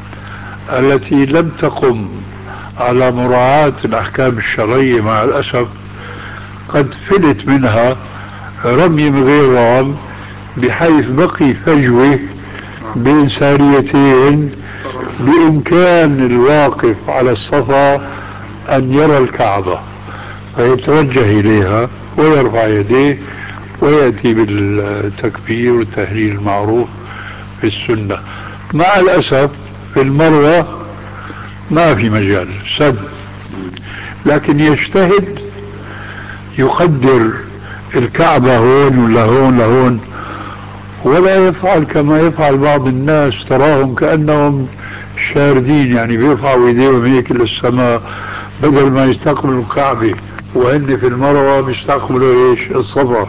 التي لم تقم على مراعاة الأحكام الشرعية مع الأسف قد فلت منها رمي من غير رام، بحيث بقي فجوة بين ساريتين بإمكان الواقف على الصفا أن يرى الكعبة فيتوجه إليها ويرفع يديه ويأتي بالتكبير والتهليل المعروف في السنة. مع الأسف في المروة ما في مجال سد، لكن يجتهد يقدر الكعبة هون ولا هون لهون، ولا يفعل كما يفعل بعض الناس تراهم كأنهم شاردين، يعني بيرفعوا ايديهم هيك للسماء بدل ما يستقبلوا الكعبة، وهن في المروة بيستقبلوا ايش؟ الصفا.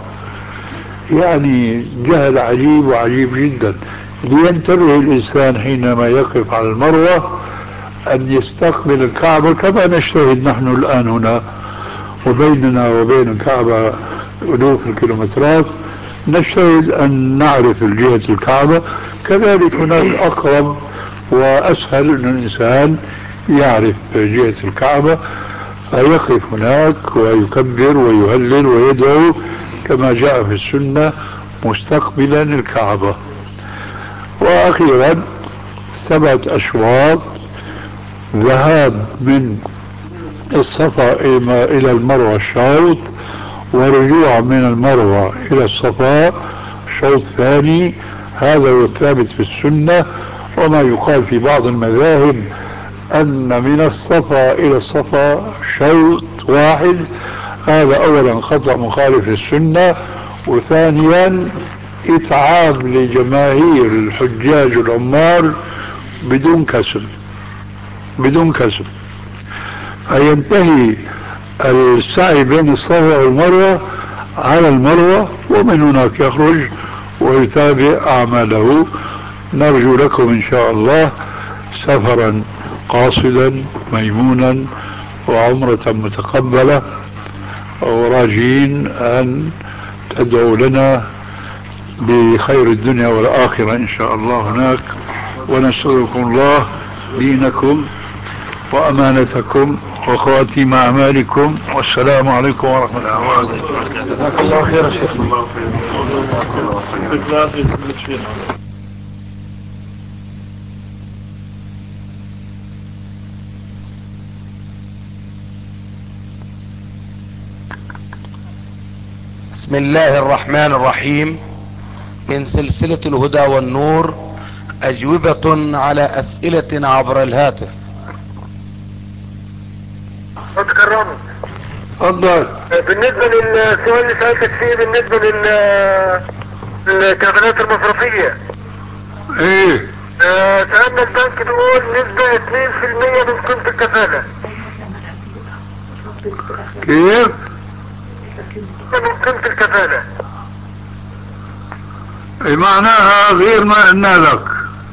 يعني جهل عجيب وعجيب جدا. لينتبه الإنسان حينما يقف على المروة أن يستقبل الكعبة كما نجتهد نحن الآن هنا، وبيننا وبين الكعبة ألوف الكيلومترات، نجتهد أن نعرف جهة الكعبة. كذلك هناك أقرب وأسهل أن الإنسان يعرف جهة الكعبة، فيقف هناك ويكبر ويهلل ويدعو كما جاء في السنة مستقبلا الكعبة. وأخيرا 7 أشواط ذهاب من الصفا إلى المروة شوط، ورجوع من المروة إلى الصفا شوط ثاني. هذا هو الثابت في السنة. وما يقال في بعض المذاهب أن من الصفا إلى الصفا شوط واحد، هذا أولا خطأ مخالف للسنة، وثانيا إتعاب لجماهير الحجاج والعمار بدون كسب فينتهي السعي بين الصفا والمروة على المروة، ومن هناك يخرج ويتابع أعماله. نرجو لكم إن شاء الله سفرا قاصدا ميمونا وعمرة متقبلة، وراجين أن تدعو لنا بخير الدنيا والآخرة إن شاء الله هناك. ونسألكم الله دينكم وأمانتكم وخواتيم أعمالكم، والسلام عليكم ورحمة الله وبركاته. جزاك الله خير يا شيخ. بسم الله الرحمن الرحيم. من سلسلة الهدى والنور، أجوبة على أسئلة عبر الهاتف. تكرمت. تفضل. بالنسبة للسؤال اللي سألتك فيه بالنسبة للكفالات المصرفية، ايه سألنا البنك بيقول نسبة 2% من قيمة الكفالة. كيف؟ من قيمة الكفالة. ايه معناها غير ما قلنا لك؟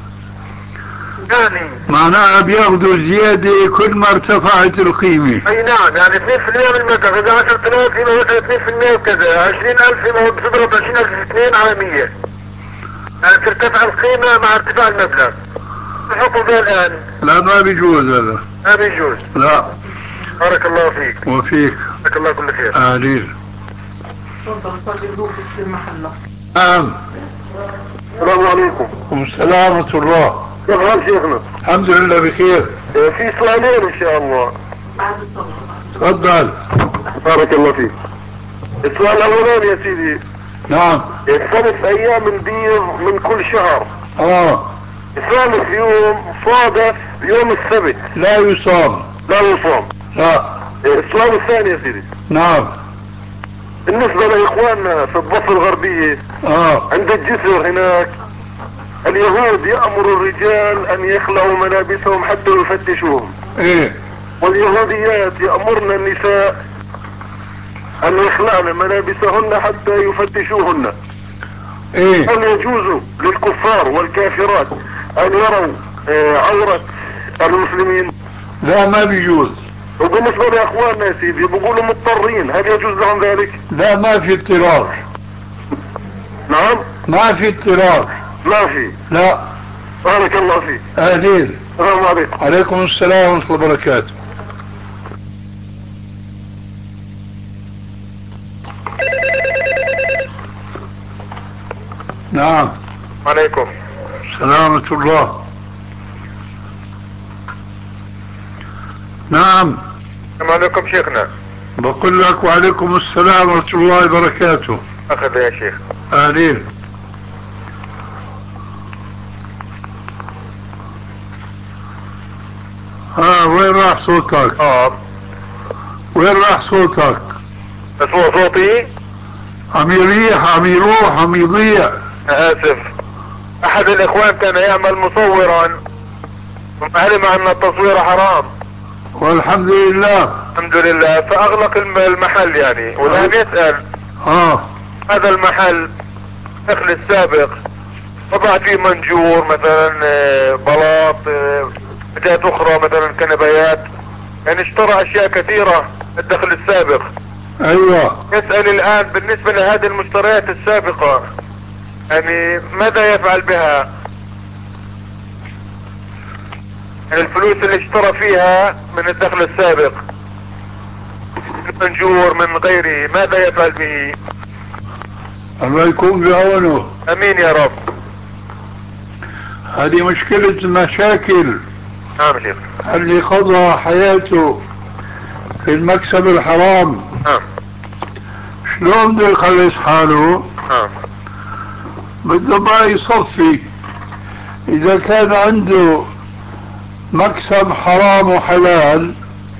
يعني معناها بياخذوا زيادة كل ما ارتفعت القيمة. اي نعم، يعني 2% من المبلغ، اذا 10,000 يبقى مثلا 2% وكذا، 20,000 يبقى بتضرب 20,000 في 2 على 100، يعني ترتفع القيمة مع ارتفاع المبلغ. الحكم ده الان؟ لا ما بيجوز هذا. ما بيجوز. لا. بارك الله فيك. وفيك. جزاك الله كل خير. اهلين. تفضل صديق في المحلة. نعم. السلام عليكم. السلام ورحمة الله. كيف حال شيخنا؟ الحمد لله بخير. في سؤالين ان شاء الله. تفضل. بارك الله فيك. السؤال الاولاني يا سيدي، نعم. 5 ايام البيض من كل شهر، ثالث يوم صادف يوم السبت لا يصام. لا يصام. لا. السؤال الثاني يا سيدي، نعم. بالنسبة لاخواننا في الضفة الغربية عند الجسر هناك، اليهود يأمر الرجال ان يخلعوا ملابسهم حتى يفتشوهم. ايه. واليهوديات يأمرن النساء ان يخلعن ملابسهن حتى يفتشوهن. ايه. هل يجوز للكفار والكافرات ان يروا عورة المسلمين؟ لا ما بيجوز. وبالنسبة لاخواننا يا سيدي بيقولوا مضطرين، هل يجوز لهم ذلك؟ لا ما في اضطرار. نعم. ما في اضطراب. ما في. لا. بارك الله فيك. اهلين. السلام عليكم. عليكم السلام ورحمة الله وبركاته. نعم. عليكم. سلامة الله. نعم. السلام عليكم شيخنا. بقول لك وعليكم السلام ورحمة الله وبركاته. أخذ يا شيخ. أهلين. وين راح صوتك؟ وين راح صوتك؟ بس هو صوتي عم يريح، عم يروح، عم يضيع. آسف. أحد الإخوان كان يعمل مصورا ثم علم أن التصوير حرام. والحمد لله. الحمد لله. فأغلق المحل يعني، والآن يسأل هذا المحل دخل السابق وضع فيه منجور مثلا، بلاط، حاجات أخرى مثلا كنبيات، يعني اشترى أشياء كثيرة الدخل السابق. أيوة. يسأل الآن بالنسبة لهذه المشتريات السابقة يعني ماذا يفعل بها؟ يعني الفلوس اللي اشترى فيها من الدخل السابق من منجور من غيره ماذا يفعل به؟ الله يكون بعونه. امين يا رب. هذه مشكلة المشاكل. نعم شيخ. اللي قضى حياته في المكسب الحرام شلون بده يخلص حاله؟ بده بقى يصفي. اذا كان عنده مكسب حرام وحلال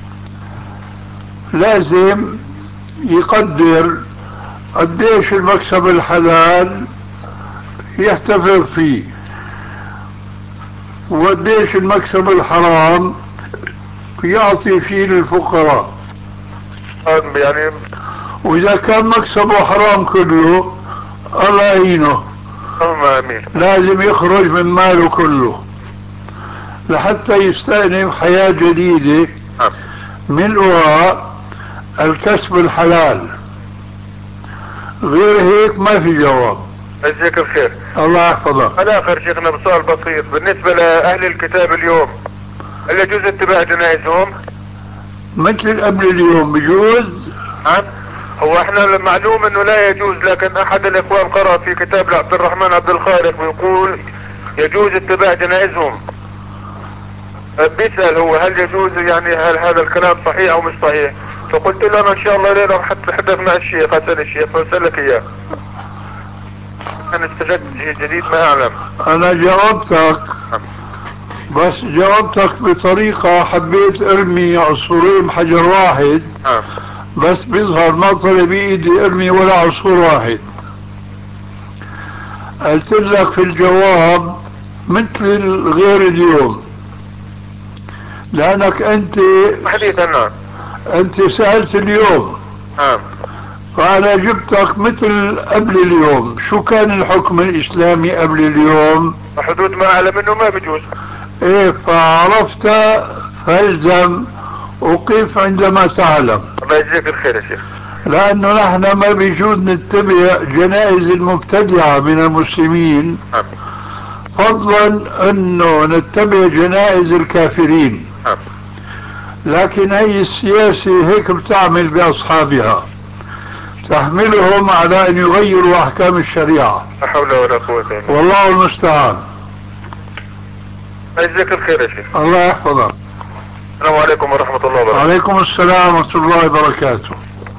لازم يقدر قديش المكسب الحلال يحتفظ فيه وقديش المكسب الحرام يعطي فيه للفقراء. يعني واذا كان مكسبه حرام كله الله يعينه. امين. لازم يخرج من ماله كله لحتى يستأنف حياة جديدة ملؤها الكسب الحلال. غير هيك ما في جواب. جزاك الخير. الله يحفظك. الاخر شيخنا بسؤال بسيط، بالنسبة لاهل الكتاب اليوم هل يجوز اتباع جنائزهم؟ مثل قبل اليوم بجوز؟ هو احنا المعلوم انه لا يجوز، لكن احد الاخوان قرأ في كتاب لعبد الرحمن عبد الخالق ويقول يجوز اتباع جنائزهم. بيسأل هو هل يجوز، يعني هل هذا الكلام صحيح او مش صحيح؟ فقلت له انا ان شاء الله ليلة حتى مع الشيخ اسأل الشيخ فاسألك اياه. انا استفدت شيء جديد ما اعلم. انا جاوبتك بس جاوبتك بطريقة حبيت ارمي عصفورين بحجر واحد. بس بيظهر ما طلع بايدي ارمي ولا عصفور واحد. قلت لك في الجواب مثل غير اليوم لانك انت حديثا انت سألت اليوم فانا جبتك مثل قبل اليوم. شو كان الحكم الاسلامي قبل اليوم؟ حدود ما اعلم انه ما بيجوز. ايه فعرفت فالزم وقف عندما تعلم. الله يجزيك الخير يا شيخ. لانه نحن ما بيجوز نتبع جنائز المبتدعة من المسلمين فضلا انه نتبع جنائز الكافرين. لكن هي السياسة هيك بتعمل باصحابها، تحملهم على ان يغيروا احكام الشريعة. لا حول ولا قوة الا بالله. والله المستعان. يجزيك الخير يا شيخ. الله يحفظك. السلام عليكم ورحمة الله وبركاته. وعليكم السلام ورحمة الله وبركاته.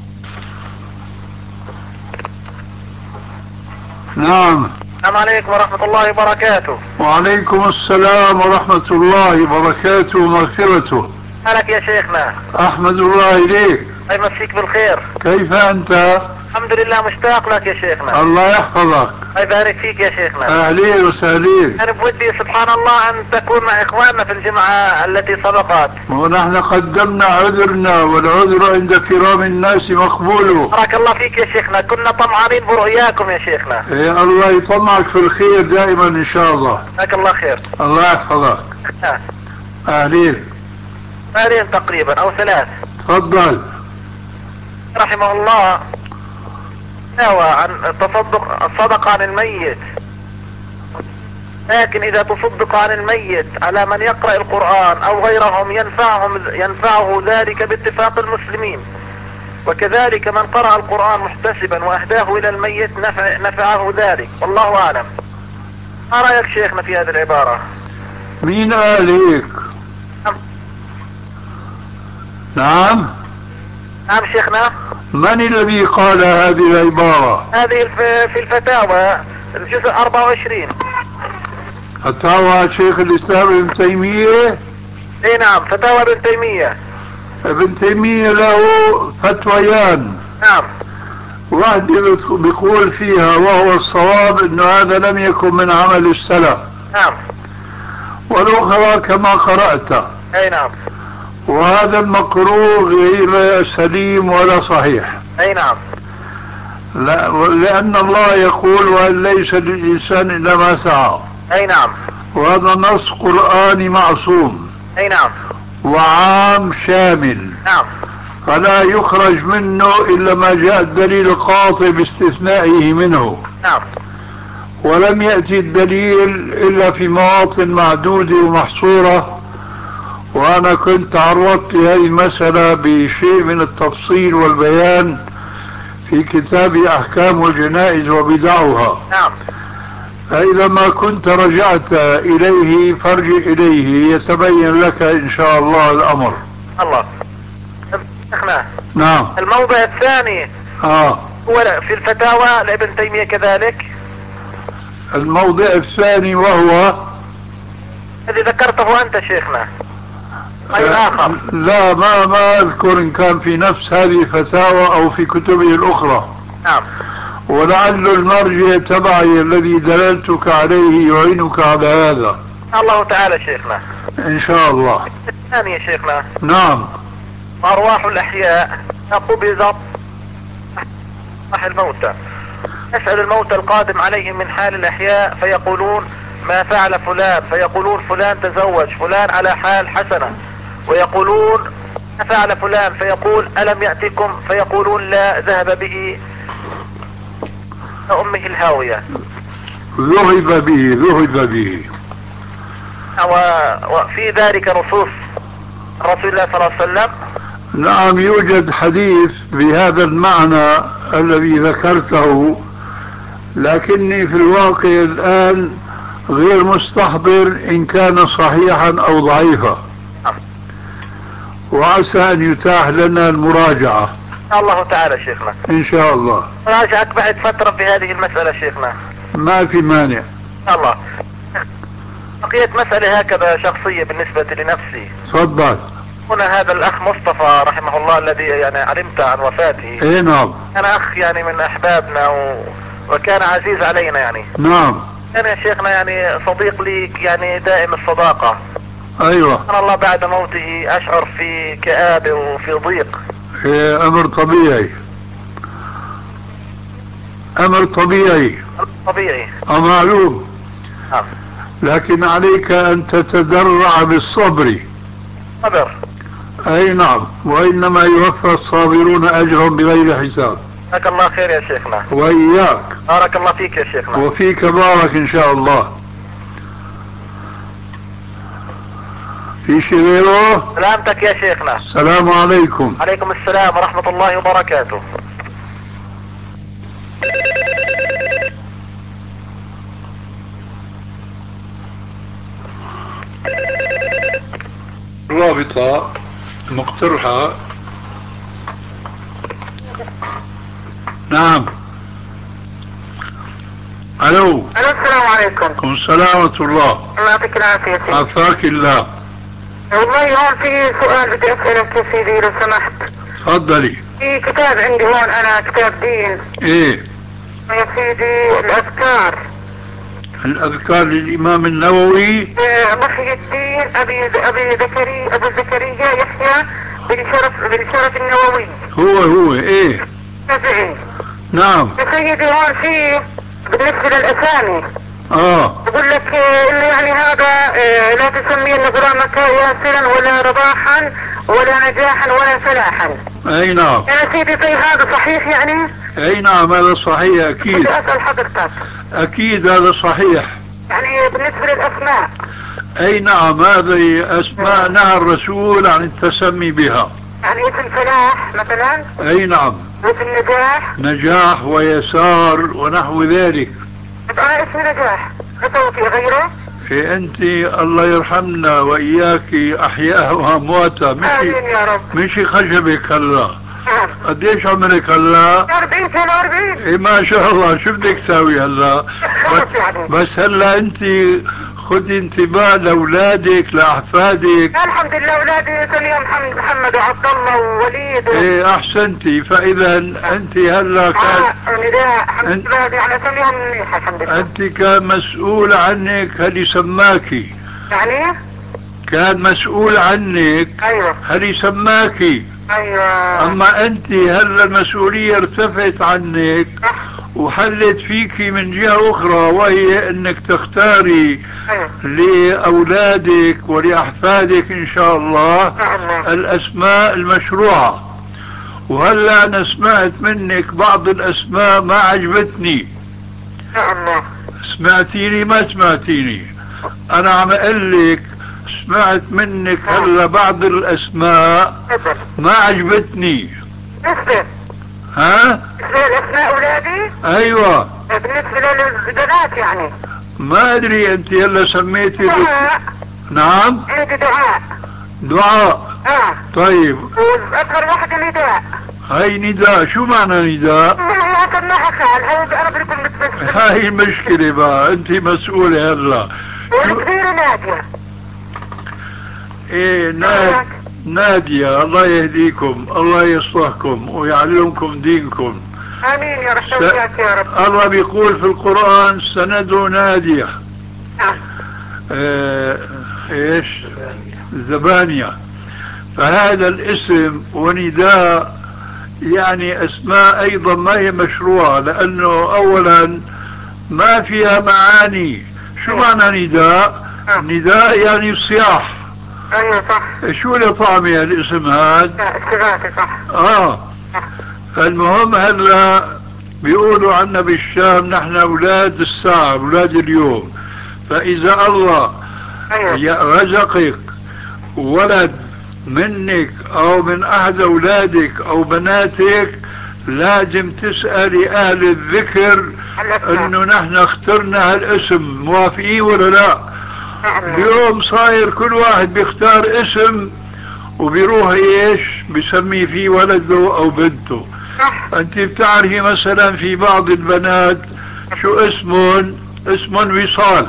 نعم. السلام عليكم ورحمة الله وبركاته. وعليكم السلام ورحمة الله وبركاته ومغفرته. مالك يا شيخنا؟ أحمد الله إليك. الله يمسيك بالخير. كيف أنت؟ الحمد لله مشتاق لك يا شيخنا. الله يحفظك. الله يبارك فيك يا شيخنا. أهلين وسهلين. أنا بودي سبحان الله أن تكون مع إخواننا في الجمعة التي سبقت. ونحن قدمنا عذرنا والعذر عند كرام الناس مقبول. بارك الله فيك يا شيخنا، كنا طمعانين برؤياكم يا شيخنا. إيه الله يطمعك في الخير دائما إن شاء الله. جزاك الله خير. الله يحفظك. أهلين. سؤالين تقريبا أو ثلاث. تفضل. رحمه الله عن الصدقة عن الميت، لكن اذا تصدق عن الميت على من يقرأ القرآن او غيرهم ينفعه ذلك باتفاق المسلمين، وكذلك من قرأ القرآن محتسبا واهداه الى الميت نفعه ذلك، والله اعلم. ما رأيك شيخنا في هذه العبارة؟ مين قال هيك؟ نعم نعم شيخنا. من الذي قال هذه العبارة؟ هذه في الفتاوى الجزء 24. فتاوى شيخ الإسلام ابن تيمية؟ اي نعم، فتاوى ابن تيمية. ابن تيمية له فتويان. نعم. واحدة بيقول فيها وهو الصواب انه هذا لم يكن من عمل السلف. نعم. والاخرى كما قرأت. اي نعم. وهذا المقروء غير سليم ولا صحيح. اي نعم. لا، لأن الله يقول وأن ليس للإنسان إلا ما سعى. اي نعم. وهذا نص قرآني معصوم. اي نعم. وعام شامل. نعم. فلا يخرج منه إلا ما جاء الدليل القاطع باستثنائه منه. نعم. ولم يأتي الدليل إلا في مواطن معدودة ومحصورة، وأنا كنت تعرضت لهذه المسألة بشيء من التفصيل والبيان في كتاب أحكام الجنائز وبدعها. نعم. فإذا ما كنت رجعت إليه فارجع إليه يتبين لك إن شاء الله الأمر. الله. شيخنا. نعم. الموضع الثاني هو في الفتاوى لابن تيمية كذلك. الموضع الثاني وهو الذي ذكرته أنت شيخنا. أي آخر؟ لا، ما أذكر إن كان في نفس هذه الفتاوى أو في كتبه الأخرى. نعم. ولعل المرجع تبعي الذي دللتك عليه يعينك على هذا. الله تعالى شيخنا. إن شاء الله. الثاني يا شيخنا. نعم. أرواح الأحياء قبضت روح الموتى، يسأل الموتى القادم عليهم من حال الأحياء فيقولون ما فعل فلان، فيقولون فلان تزوج، فلان على حال حسنة، ويقولون ما فعل فلان، فيقول ألم يأتكم، فيقولون لا، ذهب به أمه الهاوية. ذهب به. وفي ذلك نصوص رسول الله صلى الله عليه وسلم. نعم، يوجد حديث بهذا المعنى الذي ذكرته، لكني في الواقع الآن غير مستحضر إن كان صحيحا أو ضعيفا، وعسى أن يتاح لنا المراجعة إن الله تعالى شيخنا. إن شاء الله. راجعك بعد فترة في هذه المسألة شيخنا. ما في مانع. إن الله. بقيت مسألة هكذا شخصية بالنسبة لنفسي. تفضل. هنا هذا الأخ مصطفى رحمه الله الذي يعني علمت عن وفاته. إيه نعم. كان أخ يعني من أحبابنا وكان عزيز علينا يعني. نعم. كان يا شيخنا يعني صديق لي يعني دائم الصداقة. أيوة. سبحان الله بعد موته أشعر في كآبة وفي ضيق. إيه، أمر طبيعي. طبيعي. معلوم. نعم. لكن عليك أن تتدرع بالصبر. صبر. أي نعم، وإنما يوفى الصابرون أجرهم بغير حساب. جزاك الله خير يا شيخنا. وإياك. بارك الله فيك يا شيخنا. وفيك بارك إن شاء الله. في شيء غيره؟ سلامتك يا شيخنا. السلام عليكم. عليكم السلام ورحمة الله وبركاته. رابطة مقترحة. نعم. الو. السلام عليكم. السلام ورحمة الله. الله يعطيك العافية سيدي. عافاك الله. والله هون في سؤال بدي اسألك يا سيدي لو سمحت. تفضلي. في كتاب عندي هون انا كتاب دين. ايه يا سيدي الأذكار للإمام النووي. محي الدين أبي زكريا يحيى بن شرف النووي. هو ايه. شافعي. نعم. يا سيدي هون في بالنسبة للأسامي يقول لك يعني هذا لا تسمين غرامك ياسرا ولا رباحا ولا نجاحا ولا فلاحا. اي نعم. يا سيدي طيب هذا صحيح يعني اي نعم هذا صحيح اكيد. بدي اسأل حضرتك. اكيد هذا صحيح. يعني بالنسبة للاسماء. اي نعم هذه اسماء نهى الرسول عن التسمي بها. يعني اسم فلاح مثلا. اي نعم. واسم نجاح. نجاح ويسار ونحو ذلك. انا اسمي نجاح، خطوتي غيره. إيه انت الله يرحمنا واياك احياء وامواتا. امين يا رب. مشي خشبك هلا. قديش عمرك هلا؟ 40 سنة. 40. ايه ما شاء الله. شو بدك تساوي هلا؟ بس هلا انت خذي انتباه لاولادك لاحفادك. الحمد لله اولادي سميهم محمد وعبد الله ووليد ايه احسنتي. فاذا انت هلا الحمد لله يعني سميهم منيح الحمد لله. انت كان مسؤول عنك هل سماكي؟ يعني كان مسؤول عنك. ايوه. هل سماكي؟ ايوه. اما انت هلا المسؤولية ارتفعت عنك وحلت فيكي من جهة اخرى، وهي انك تختاري لأولادك ولأحفادك إن شاء الله الأسماء المشروعة. وهلا أنا سمعت منك بعض الأسماء ما عجبتني. سمعتيني ما سمعتيني؟ أنا عم أقول لك سمعت منك هلا بعض الأسماء ما عجبتني. ها؟ الأسماء أولادي؟ أيوة. بالنسبة للبنات يعني ما ادري انت يلا سميتي دعاء. نعم عندي دعاء. دعاء. طيب واصغر واحدة نداء. هاي نداء. شو معنى نداء؟ سماها خال. هاي انا بدكم متبسم. هاي المشكلة بقى انت مسؤولة هلا. والكبيرة نادية. ايه نادية. الله يهديكم الله يصلحكم ويعلمكم دينكم. امين يا رب. يا رب. الله بيقول في القرآن سندوا نادية. ايش؟ زبانية. فهذا الاسم ونداء يعني اسماء ايضا ما هي مشروعة، لانه اولا ما فيها معاني. شو معنى نداء؟ نداء يعني صياح. ايوه صح. شو اللي طعمي الاسم هذا؟ استغاثة صح. فالمهم هلا بيقولوا عنا بالشام نحن اولاد الساعة اولاد اليوم. فاذا الله رزقك ولد منك او من احد اولادك او بناتك لازم تسألي اهل الذكر انه نحن اخترنا هالاسم، موافقين ولا لا؟ اليوم صاير كل واحد بيختار اسم وبيروح ايش بسمي فيه ولده او بنته. انت بتعرفي مثلا في بعض البنات شو اسمهم وصال.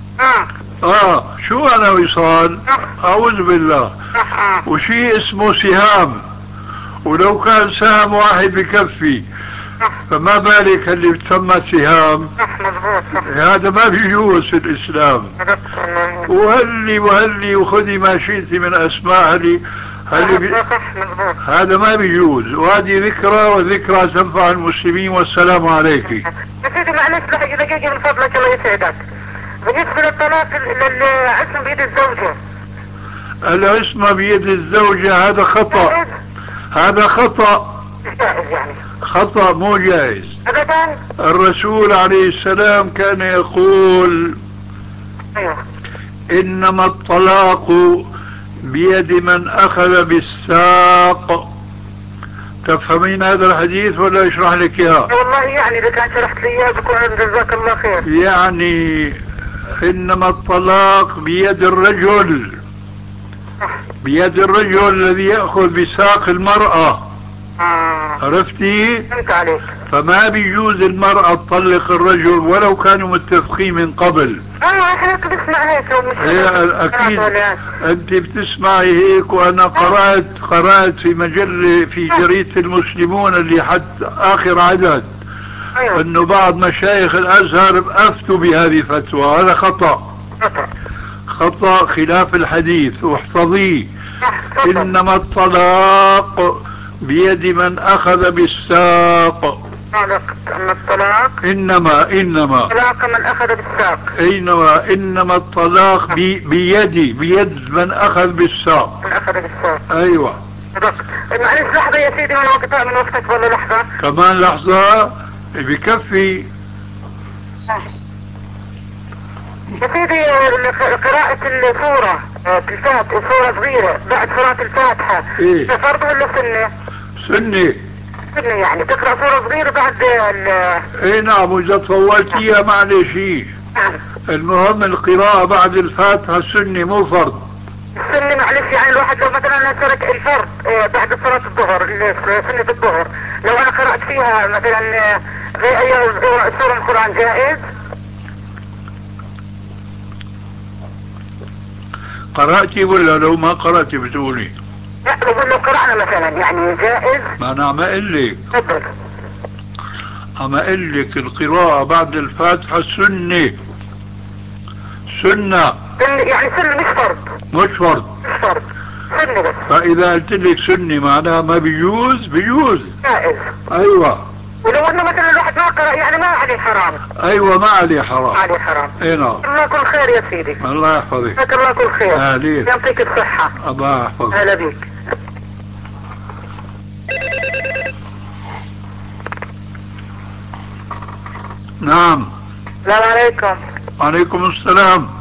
شو انا وصال؟ اعوذ بالله. وشي اسمه سهام، ولو كان سهم واحد بكفي، فما بالك اللي بتسمى سهام. هذا ما بيجوز في الاسلام. وهلي وخذي ما شئت من اسماء هذا ما بيجوز. وهذه ذكرى وذكرى تنفع المسلمين. والسلام عليك. يا سيدي معلش دقيقة من فضلك الله يسعدك. بالنسبة للطلاق الاسم بيد الزوجة. الاسم بيد الزوجة هذا خطأ. هذا خطأ. يعني خطأ مو جائز ابدا. الرسول عليه السلام كان يقول انما الطلاق بيد من اخذ بالساق. تفهمين هذا الحديث ولا اشرح لك اياه؟ والله يعني اذا كان شرحت لي اياه بكون جزاك الله خير. يعني انما الطلاق بيد الرجل، بيد الرجل الذي يأخذ بساق المرأة. عرفتي؟ فهمت عليك. فما بيجوز المرأة تطلق الرجل ولو كانوا متفقين من قبل. احنا بنسمع هيك. اكيد انت بتسمعي هيك. وانا قرأت في مجلة في جريدة المسلمون اللي حتى اخر عدد انه بعض مشايخ الازهر افتوا بهذه الفتوى. هذا خطأ خلاف الحديث. واحفظيه انما الطلاق بيد من اخذ بالساق. اما الطلاق انما طلاق من اخذ بالساق. انما الطلاق بيد من اخذ بالساق. من اخذ بالساق. ايوه. معلش لحظة يا سيدي، وانا وقتها من وقتك ولا لحظة؟ كمان لحظة بكفي. يا سيدي قراءة السورة الفاتحة، سورة صغيرة بعد صلاة الفاتحة، إيه؟ فرض ولا سنة؟ سنة. سنة يعني تقرأ سورة صغيرة بعد اي نعم، واذا طولتيها معلش. نعم. المهم القراءة بعد الفاتحة سنة مو فرض. السنة معلش يعني الواحد لو مثلا ترك الفرض بعد صلاة الظهر، سنة الظهر، لو انا قرأت فيها مثلا غير اي سورة من القرآن جائز؟ قرأتي ولا لو ما قرأتي بتقولي؟ لا بقول لو قرأنا مثلا يعني جائز. ما انا عم اقول لك، تفضل. عم اقول لك القراءة بعد الفاتحة سنة. سنة يعني سنة مش فرض. مش فرض. مش فرض، سنة بس. فاذا قلت لك سنة معناها ما بيجوز، بيجوز. جائز. ايوه. ولو انه مثلا الواحد ما قرأ يعني ما عليه حرام. ايوه ما عليه حرام. ما عليه حرام. اي نعم. الله كل خير يا سيدي. الله يحفظك. جزاك الله كل خير. اهلين. يعطيك الصحة. الله يحفظك. هلا بيك. نعم. السلام عليكم. وعليكم السلام.